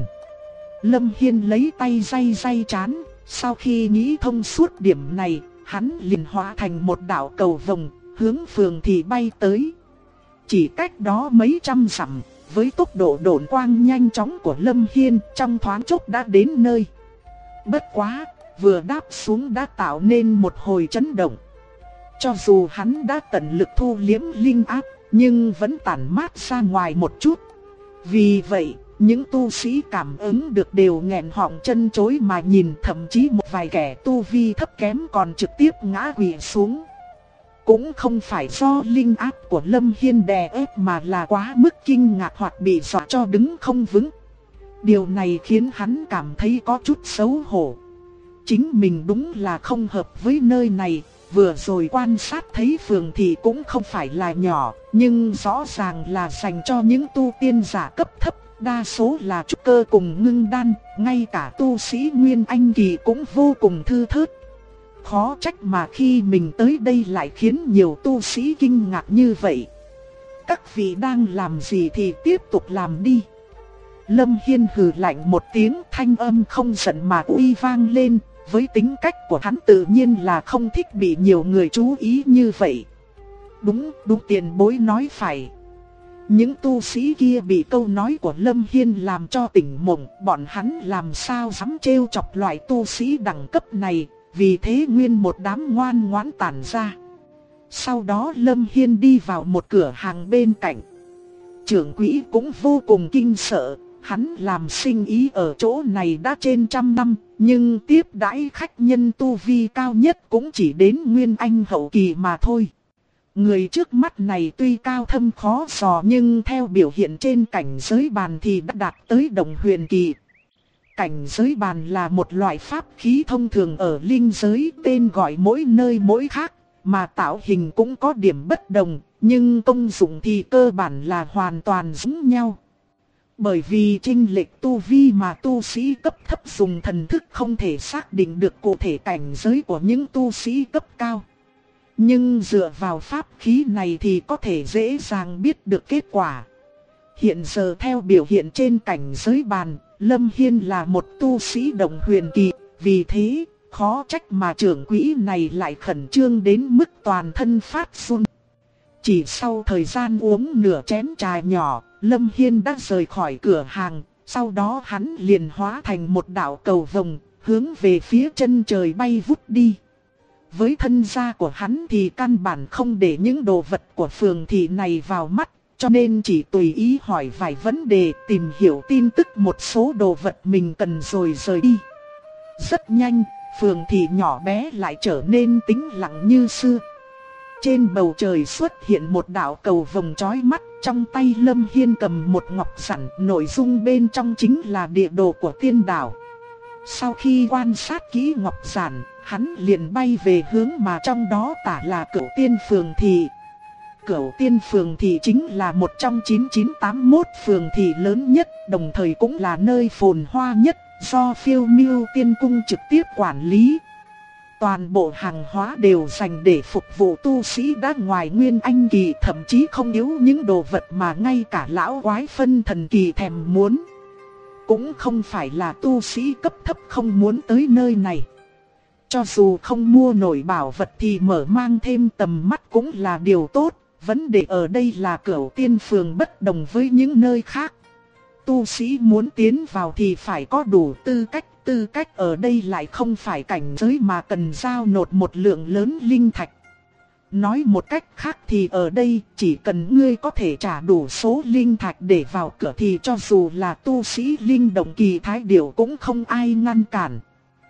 Lâm Hiên lấy tay day trán, sau khi nghĩ thông suốt điểm này, hắn liền hóa thành một đạo cầu vồng, hướng phường thị bay tới. Chỉ cách đó mấy trăm dặm, với tốc độ độn quang nhanh chóng của Lâm Hiên, trong thoáng chốc đã đến nơi. Bất quá, vừa đáp xuống đã tạo nên một hồi chấn động. Cho dù hắn đã tận lực thu liễm linh áp, nhưng vẫn tản mát ra ngoài một chút. Vì vậy, những tu sĩ cảm ứng được đều nghẹn họng chân chối mà nhìn, thậm chí một vài kẻ tu vi thấp kém còn trực tiếp ngã quỵ xuống. Cũng không phải do linh áp của Lâm Hiên đè ép mà là quá mức kinh ngạc hoặc bị dọa cho đứng không vững. Điều này khiến hắn cảm thấy có chút xấu hổ. Chính mình đúng là không hợp với nơi này. Vừa rồi quan sát thấy phường thì cũng không phải là nhỏ, nhưng rõ ràng là dành cho những tu tiên giả cấp thấp, đa số là trúc cơ cùng ngưng đan, ngay cả tu sĩ Nguyên Anh kỳ cũng vô cùng thưa thớt. Khó trách mà khi mình tới đây lại khiến nhiều tu sĩ kinh ngạc như vậy. Các vị đang làm gì thì tiếp tục làm đi. Lâm Hiên hừ lạnh một tiếng, thanh âm không giận mà uy vang lên. Với tính cách của hắn tự nhiên là không thích bị nhiều người chú ý như vậy. Đúng tiền bối nói phải. Những tu sĩ kia bị câu nói của Lâm Hiên làm cho tỉnh mộng. Bọn hắn làm sao dám trêu chọc loại tu sĩ đẳng cấp này. Vì thế nguyên một đám ngoan ngoãn tản ra. Sau đó Lâm Hiên đi vào một cửa hàng bên cạnh. Trưởng quỹ cũng vô cùng kinh sợ. Hắn làm sinh ý ở chỗ này đã trên 100 năm, nhưng tiếp đãi khách nhân tu vi cao nhất cũng chỉ đến Nguyên Anh hậu kỳ mà thôi. Người trước mắt này tuy cao thâm khó dò nhưng theo biểu hiện trên cảnh giới bàn thì đã đạt tới đồng huyền kỳ. Cảnh giới bàn là một loại pháp khí thông thường ở linh giới, tên gọi mỗi nơi mỗi khác, mà tạo hình cũng có điểm bất đồng, nhưng công dụng thì cơ bản là hoàn toàn giống nhau. Bởi vì chênh lệch tu vi mà tu sĩ cấp thấp dùng thần thức không thể xác định được cụ thể cảnh giới của những tu sĩ cấp cao. Nhưng dựa vào pháp khí này thì có thể dễ dàng biết được kết quả. Hiện giờ theo biểu hiện trên cảnh giới bàn, Lâm Hiên là một tu sĩ đồng huyền kỳ, vì thế khó trách mà trưởng quỹ này lại khẩn trương đến mức toàn thân phát run. Chỉ sau thời gian uống nửa chén trà nhỏ, Lâm Hiên đã rời khỏi cửa hàng, sau đó hắn liền hóa thành một đạo cầu vồng, hướng về phía chân trời bay vút đi. Với thân gia của hắn thì căn bản không để những đồ vật của phường thị này vào mắt, cho nên chỉ tùy ý hỏi vài vấn đề, tìm hiểu tin tức một số đồ vật mình cần rồi rời đi. Rất nhanh, phường thị nhỏ bé lại trở nên tĩnh lặng như xưa. Trên bầu trời xuất hiện một đạo cầu vồng chói mắt, trong tay Lâm Hiên cầm một ngọc giản, nội dung bên trong chính là địa đồ của tiên đảo. Sau khi quan sát kỹ ngọc giản, hắn liền bay về hướng mà trong đó tả là Cửu Tiên Phường Thị. Cửu Tiên Phường Thị chính là một trong 9981 phường thị lớn nhất, đồng thời cũng là nơi phồn hoa nhất, do Phiêu Miêu Tiên Cung trực tiếp quản lý. Toàn bộ hàng hóa đều dành để phục vụ tu sĩ đã ngoài nguyên anh kỳ, thậm chí không thiếu những đồ vật mà ngay cả lão quái phân thần kỳ thèm muốn. Cũng không phải là tu sĩ cấp thấp không muốn tới nơi này. Cho dù không mua nổi bảo vật thì mở mang thêm tầm mắt cũng là điều tốt. Vấn đề ở đây là Cửu Tiên Phường bất đồng với những nơi khác. Tu sĩ muốn tiến vào thì phải có đủ tư cách ở đây lại không phải cảnh giới mà cần giao nộp một lượng lớn linh thạch. Nói một cách khác thì ở đây chỉ cần ngươi có thể trả đủ số linh thạch để vào cửa thì cho dù là tu sĩ linh động kỳ thái điểu cũng không ai ngăn cản.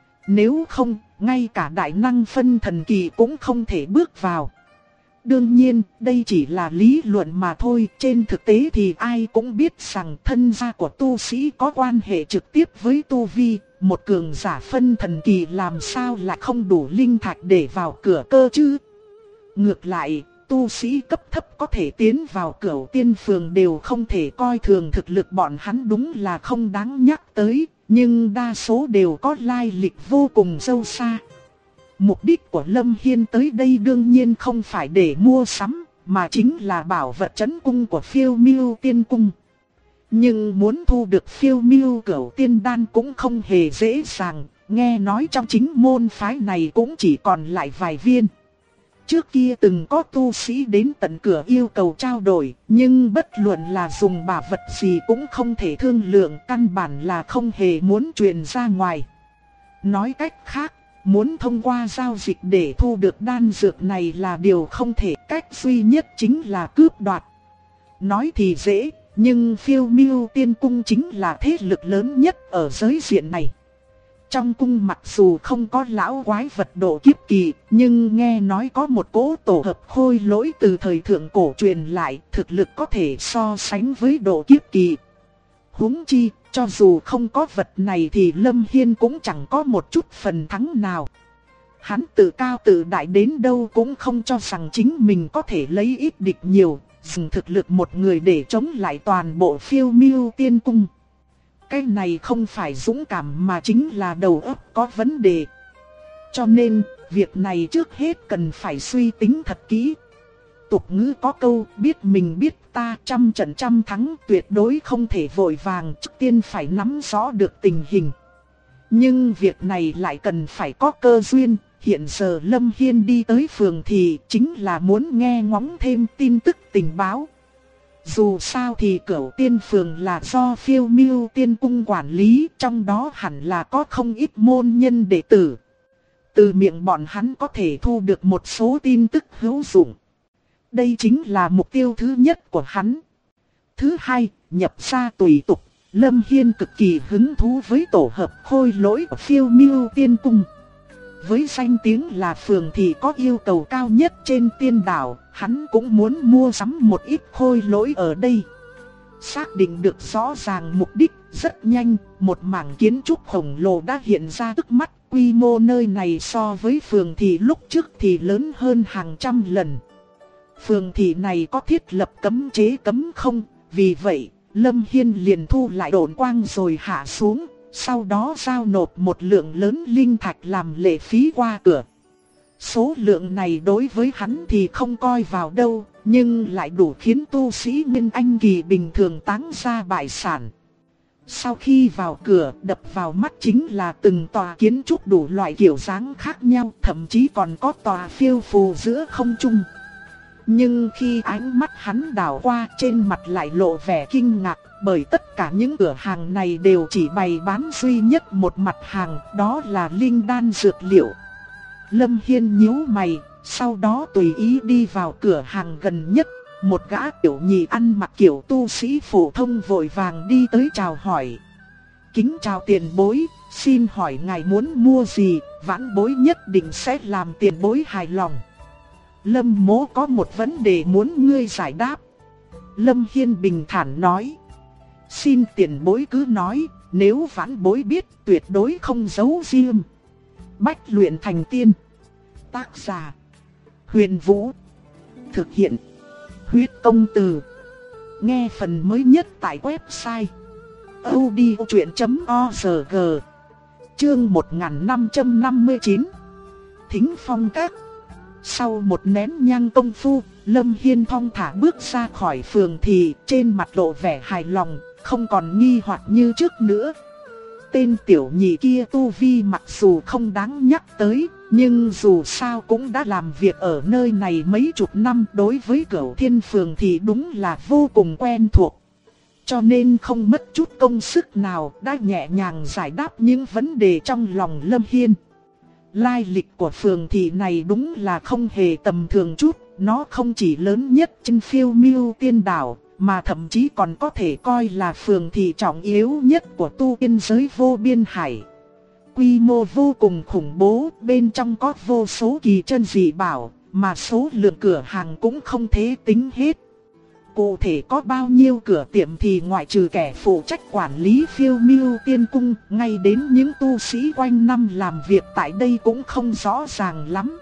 Nếu không, ngay cả đại năng phân thần kỳ cũng không thể bước vào. Đương nhiên, đây chỉ là lý luận mà thôi, trên thực tế thì ai cũng biết rằng thân gia của tu sĩ có quan hệ trực tiếp với tu vi, một cường giả phân thần kỳ làm sao lại không đủ linh thạch để vào cửa cơ chứ. Ngược lại, tu sĩ cấp thấp có thể tiến vào Cửu Tiên Phường đều không thể coi thường thực lực bọn hắn, đúng là không đáng nhắc tới, nhưng đa số đều có lai lịch vô cùng sâu xa. Mục đích của Lâm Hiên tới đây đương nhiên không phải để mua sắm, mà chính là bảo vật trấn cung của Phiêu Miêu Tiên Cung. Nhưng muốn thu được Phiêu Miêu Cửu Tiên Đan cũng không hề dễ dàng, nghe nói trong chính môn phái này cũng chỉ còn lại vài viên. Trước kia từng có tu sĩ đến tận cửa yêu cầu trao đổi, nhưng bất luận là dùng bảo vật gì cũng không thể thương lượng, căn bản là không hề muốn truyền ra ngoài. Nói cách khác, muốn thông qua giao dịch để thu được đan dược này là điều không thể, cách duy nhất chính là cướp đoạt. Nói thì dễ, nhưng Phiêu Miêu Tiên Cung chính là thế lực lớn nhất ở giới diện này. Trong cung mặc dù không có lão quái vật độ kiếp kỳ, nhưng nghe nói có một cỗ tổ hợp khôi lỗi từ thời thượng cổ truyền lại, thực lực có thể so sánh với độ kiếp kỳ. Huống chi, cho dù không có vật này thì Lâm Hiên cũng chẳng có một chút phần thắng nào. Hắn tự cao tự đại đến đâu cũng không cho rằng chính mình có thể lấy ít địch nhiều, dùng thực lực một người để chống lại toàn bộ Phiêu Miêu Tiên Cung. Cái này không phải dũng cảm mà chính là đầu óc có vấn đề. Cho nên, việc này trước hết cần phải suy tính thật kỹ. Tục ngữ có câu biết mình biết ta, trăm trận trăm thắng, tuyệt đối không thể vội vàng, trước tiên phải nắm rõ được tình hình. Nhưng việc này lại cần phải có cơ duyên. Hiện giờ Lâm Hiên đi tới phường thì chính là muốn nghe ngóng thêm tin tức tình báo. Dù sao thì Cửu Tiên Phường là do Phiêu Miêu Tiên Cung quản lý, trong đó hẳn là có không ít môn nhân đệ tử. Từ miệng bọn hắn có thể thu được một số tin tức hữu dụng. Đây chính là mục tiêu thứ nhất của hắn. Thứ hai, nhập gia tùy tục. Lâm Hiên cực kỳ hứng thú với tổ hợp khôi lỗi của Phiêu Miêu Tiên Cung. Với danh tiếng là phường thì có yêu cầu cao nhất trên tiên đảo, hắn cũng muốn mua sắm một ít khôi lỗi ở đây. Xác định được rõ ràng mục đích, rất nhanh, một mảng kiến trúc khổng lồ đã hiện ra trước mắt. Quy mô nơi này so với phường thì lúc trước thì lớn hơn hàng trăm lần. Phường thị này có thiết lập cấm chế cấm không, vì vậy, Lâm Hiên liền thu lại độn quang rồi hạ xuống. Sau đó giao nộp một lượng lớn linh thạch làm lệ phí qua cửa. Số lượng này đối với hắn thì không coi vào đâu, nhưng lại đủ khiến tu sĩ Nguyên Anh kỳ bình thường táng ra bại sản. Sau khi vào cửa, đập vào mắt chính là từng tòa kiến trúc đủ loại kiểu dáng khác nhau, thậm chí còn có tòa phiêu phù giữa không trung. Nhưng khi ánh mắt hắn đảo qua, trên mặt lại lộ vẻ kinh ngạc, bởi tất cả những cửa hàng này đều chỉ bày bán duy nhất một mặt hàng, đó là linh đan dược liệu. Lâm Hiên nhíu mày, sau đó tùy ý đi vào cửa hàng gần nhất. Một gã tiểu nhị ăn mặc kiểu tu sĩ phổ thông vội vàng đi tới chào hỏi. Kính chào tiền bối, xin hỏi ngài muốn mua gì, vãn bối nhất định sẽ làm tiền bối hài lòng. Lâm mỗ có một vấn đề muốn ngươi giải đáp. Lâm Hiên bình thản nói. Xin tiền bối cứ nói, nếu vãn bối biết tuyệt đối không giấu riêng. Bách luyện thành tiên. Tác giả Huyền Vũ. Thực hiện Huyết Công Từ. Nghe phần mới nhất tại website audiochuyện.org. Chương 1559. Thính Phong Các. Sau một nén nhang công phu, Lâm Hiên thong thả bước ra khỏi phường thị, trên mặt lộ vẻ hài lòng, không còn nghi hoặc như trước nữa. Tên tiểu nhị kia tu vi mặc dù không đáng nhắc tới, nhưng dù sao cũng đã làm việc ở nơi này mấy chục năm, đối với Cửu Thiên phường thì đúng là vô cùng quen thuộc. Cho nên không mất chút công sức nào đã nhẹ nhàng giải đáp những vấn đề trong lòng Lâm Hiên. Lai lịch của phường thị này đúng là không hề tầm thường chút, nó không chỉ lớn nhất trên Phiêu Miêu Tiên Đảo, mà thậm chí còn có thể coi là phường thị trọng yếu nhất của tu tiên giới vô biên hải. Quy mô vô cùng khủng bố, bên trong có vô số kỳ chân dị bảo, mà số lượng cửa hàng cũng không thể tính hết. Cụ thể có bao nhiêu cửa tiệm thì ngoại trừ kẻ phụ trách quản lý Phiêu Miêu Tiên Cung, ngay đến những tu sĩ quanh năm làm việc tại đây cũng không rõ ràng lắm.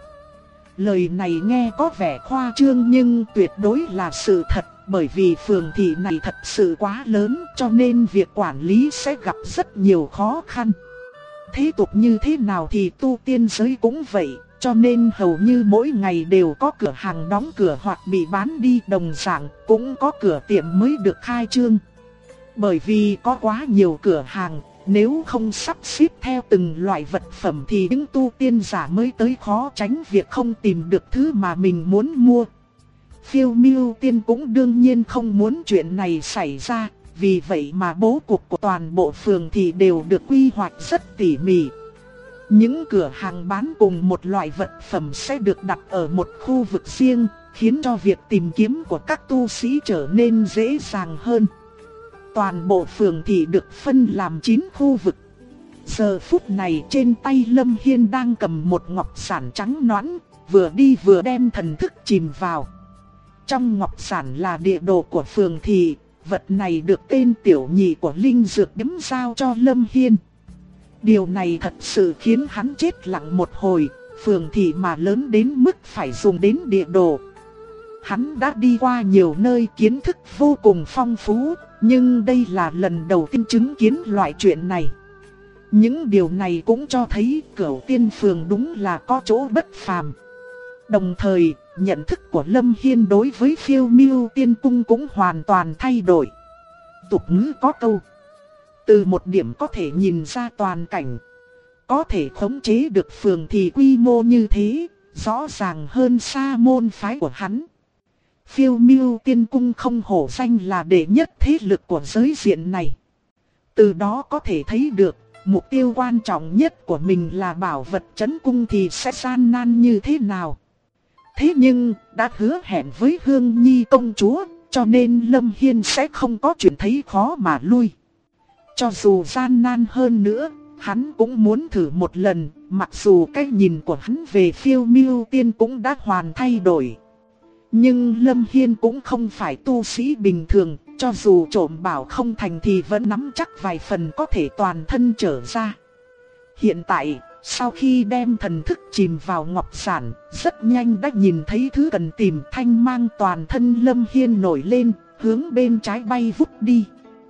Lời này nghe có vẻ khoa trương nhưng tuyệt đối là sự thật, bởi vì phường thị này thật sự quá lớn cho nên việc quản lý sẽ gặp rất nhiều khó khăn. Thế tục như thế nào thì tu tiên giới cũng vậy, cho nên hầu như mỗi ngày đều có cửa hàng đóng cửa hoặc bị bán đi, đồng dạng cũng có cửa tiệm mới được khai trương. Bởi vì có quá nhiều cửa hàng, nếu không sắp xếp theo từng loại vật phẩm thì những tu tiên giả mới tới khó tránh việc không tìm được thứ mà mình muốn mua. Phiêu Miêu Tiên cũng đương nhiên không muốn chuyện này xảy ra, vì vậy mà bố cục của toàn bộ phường thì đều được quy hoạch rất tỉ mỉ. Những cửa hàng bán cùng một loại vật phẩm sẽ được đặt ở một khu vực riêng, khiến cho việc tìm kiếm của các tu sĩ trở nên dễ dàng hơn. Toàn bộ phường thị được phân làm 9 khu vực. Giờ phút này trên tay Lâm Hiên đang cầm một ngọc giản trắng nõn, vừa đi vừa đem thần thức chìm vào. Trong ngọc giản là địa đồ của phường thị, vật này được tên tiểu nhị của Linh Dược Điếm giao cho Lâm Hiên. Điều này thật sự khiến hắn chết lặng một hồi, phường thị mà lớn đến mức phải dùng đến địa đồ. Hắn đã đi qua nhiều nơi, kiến thức vô cùng phong phú, nhưng đây là lần đầu tiên chứng kiến loại chuyện này. Những điều này cũng cho thấy Cửu Tiên phường đúng là có chỗ bất phàm. Đồng thời, nhận thức của Lâm Hiên đối với Phiêu Miêu Tiên Cung cũng hoàn toàn thay đổi. Tục ngữ có câu: từ một điểm có thể nhìn ra toàn cảnh. Có thể khống chế được phường thì quy mô như thế, rõ ràng hơn xa môn phái của hắn. Phiêu Miêu Tiên Cung không hổ danh là đệ nhất thế lực của giới diện này. Từ đó có thể thấy được, mục tiêu quan trọng nhất của mình là bảo vật trấn cung thì sẽ gian nan như thế nào. Thế nhưng, đã hứa hẹn với Hương Nhi công chúa, cho nên Lâm Hiên sẽ không có chuyện thấy khó mà lui. Cho dù gian nan hơn nữa, hắn cũng muốn thử một lần, mặc dù cái nhìn của hắn về Phiêu Miêu Tiên cũng đã hoàn thay đổi. Nhưng Lâm Hiên cũng không phải tu sĩ bình thường, cho dù trộm bảo không thành thì vẫn nắm chắc vài phần có thể toàn thân trở ra. Hiện tại, sau khi đem thần thức chìm vào ngọc giản, rất nhanh đã nhìn thấy thứ cần tìm. Thanh mang toàn thân Lâm Hiên nổi lên, hướng bên trái bay vút đi.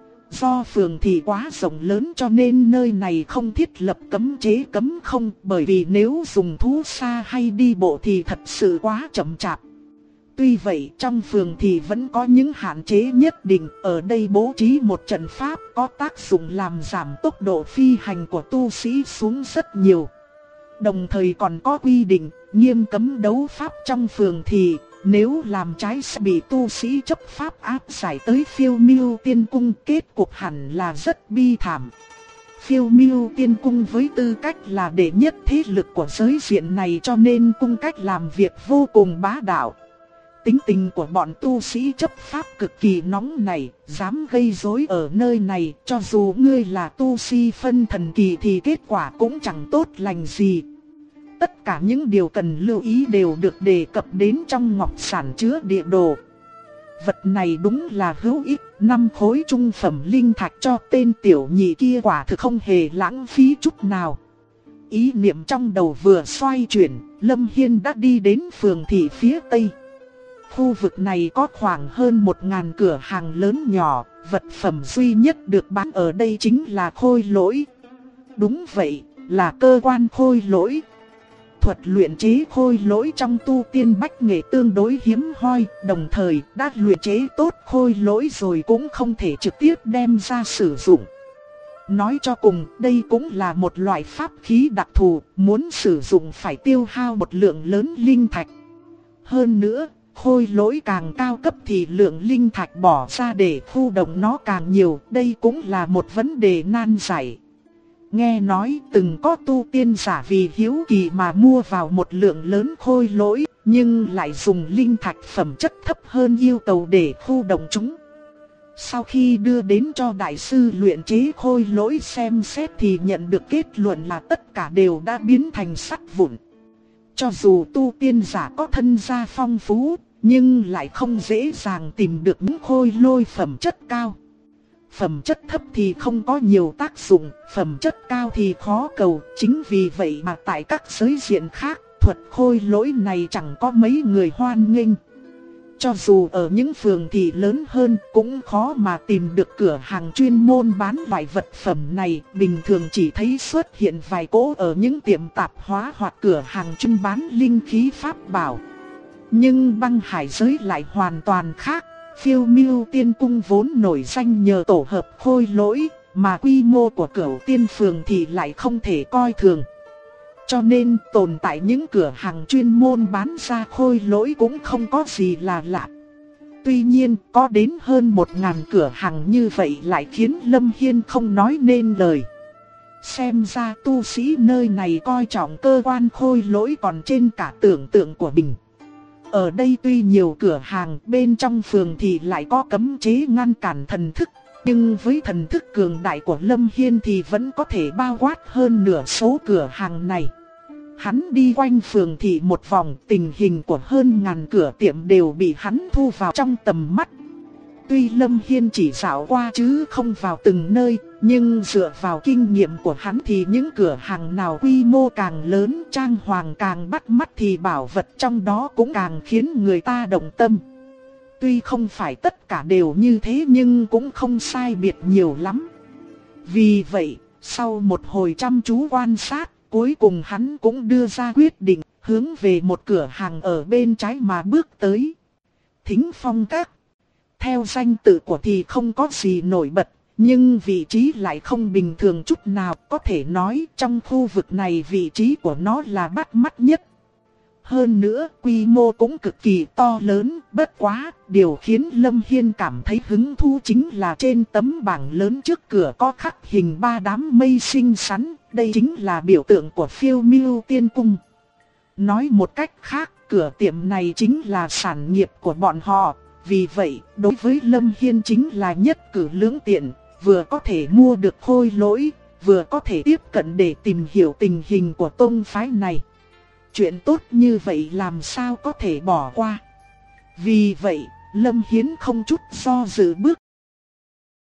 Do phường thị quá rộng lớn cho nên nơi này không thiết lập cấm chế cấm không, bởi vì nếu dùng thú xa hay đi bộ thì thật sự quá chậm chạp. Tuy vậy trong phường thì vẫn có những hạn chế nhất định, ở đây bố trí một trận pháp có tác dụng làm giảm tốc độ phi hành của tu sĩ xuống rất nhiều. Đồng thời còn có quy định nghiêm cấm đấu pháp trong phường thì, nếu làm trái sẽ bị tu sĩ chấp pháp áp giải tới Phiêu Miêu Tiên Cung, kết cục hẳn là rất bi thảm. Phiêu Miêu Tiên Cung với tư cách là đệ nhất thế lực của giới diện này cho nên cung cách làm việc vô cùng bá đạo. Tính tình của bọn tu sĩ chấp pháp cực kỳ nóng nảy, dám gây rối ở nơi này, cho dù ngươi là tu sĩ phân thần kỳ thì kết quả cũng chẳng tốt lành gì. Tất cả những điều cần lưu ý đều được đề cập đến trong ngọc giản chứa địa đồ. Vật này đúng là hữu ích, 5 khối trung phẩm linh thạch cho tên tiểu nhị kia quả thực không hề lãng phí chút nào. Ý niệm trong đầu vừa xoay chuyển, Lâm Hiên đã đi đến phường thị phía tây. Khu vực này có khoảng hơn 1000 cửa hàng lớn nhỏ, vật phẩm duy nhất được bán ở đây chính là khôi lỗi. Đúng vậy, là cơ quan khôi lỗi. thuật luyện chế khôi lỗi trong tu tiên bách nghệ tương đối hiếm hoi, đồng thời đã luyện chế tốt khôi lỗi rồi cũng không thể trực tiếp đem ra sử dụng. Nói cho cùng, đây cũng là một loại pháp khí đặc thù, muốn sử dụng phải tiêu hao một lượng lớn linh thạch. Hơn nữa, khôi lỗi càng cao cấp thì lượng linh thạch bỏ ra để khu động nó càng nhiều, đây cũng là một vấn đề nan giải. Nghe nói từng có tu tiên giả vì hiếu kỳ mà mua vào một lượng lớn khôi lỗi, nhưng lại dùng linh thạch phẩm chất thấp hơn yêu cầu để khu động chúng. Sau khi đưa đến cho đại sư luyện chế khôi lỗi xem xét thì nhận được kết luận là tất cả đều đã biến thành sắt vụn. Cho dù tu tiên giả có thân gia phong phú, nhưng lại không dễ dàng tìm được những khôi lỗi phẩm chất cao. Phẩm chất thấp thì không có nhiều tác dụng, phẩm chất cao thì khó cầu. Chính vì vậy mà tại các giới diện khác, thuật khôi lỗi này chẳng có mấy người hoan nghênh. Cho dù ở những phường thị lớn hơn cũng khó mà tìm được cửa hàng chuyên môn bán loại vật phẩm này. Bình thường chỉ thấy xuất hiện vài cỗ ở những tiệm tạp hóa hoặc cửa hàng chuyên bán linh khí pháp bảo. Nhưng băng hải giới lại hoàn toàn khác. Phiêu Miêu Tiên Cung vốn nổi danh nhờ tổ hợp khôi lỗi, mà quy mô của Cửu Tiên Phường thì lại không thể coi thường. Cho nên tồn tại những cửa hàng chuyên môn bán ra khôi lỗi cũng không có gì là lạ. Tuy nhiên có đến hơn 1000 cửa hàng như vậy lại khiến Lâm Hiên không nói nên lời. Xem ra tu sĩ nơi này coi trọng cơ quan khôi lỗi còn trên cả tưởng tượng của mình. Ở đây tuy nhiều cửa hàng, bên trong phường thì lại có cấm chế ngăn cản thần thức. Nhưng với thần thức cường đại của Lâm Hiên thì vẫn có thể bao quát hơn nửa số cửa hàng này. Hắn đi quanh phường thị một vòng, tình hình của hơn 1000 cửa tiệm đều bị hắn thu vào trong tầm mắt. Tuy Lâm Hiên chỉ dạo qua chứ không vào từng nơi, nhưng dựa vào kinh nghiệm của hắn thì những cửa hàng nào quy mô càng lớn, trang hoàng càng bắt mắt thì bảo vật trong đó cũng càng khiến người ta động tâm. Tuy không phải tất cả đều như thế nhưng cũng không sai biệt nhiều lắm. Vì vậy, sau một hồi chăm chú quan sát, cuối cùng hắn cũng đưa ra quyết định, hướng về một cửa hàng ở bên trái mà bước tới. Thính Phong Các. Theo danh tự của thì không có gì nổi bật, nhưng vị trí lại không bình thường chút nào. Có thể nói trong khu vực này vị trí của nó là bắt mắt nhất. Hơn nữa quy mô cũng cực kỳ to lớn, bất quá điều khiến Lâm Hiên cảm thấy hứng thú chính là trên tấm bảng lớn trước cửa có khắc hình 3 đám mây xinh xắn, đây chính là biểu tượng của Phiêu Miêu Tiên Cung. Nói một cách khác, cửa tiệm này chính là sản nghiệp của bọn họ, vì vậy đối với Lâm Hiên chính là nhất cử lưỡng tiện, vừa có thể mua được khôi lỗi, vừa có thể tiếp cận để tìm hiểu tình hình của tông phái này. Chuyện tốt như vậy làm sao có thể bỏ qua. Vì vậy, Lâm Hiên không chút do dự bước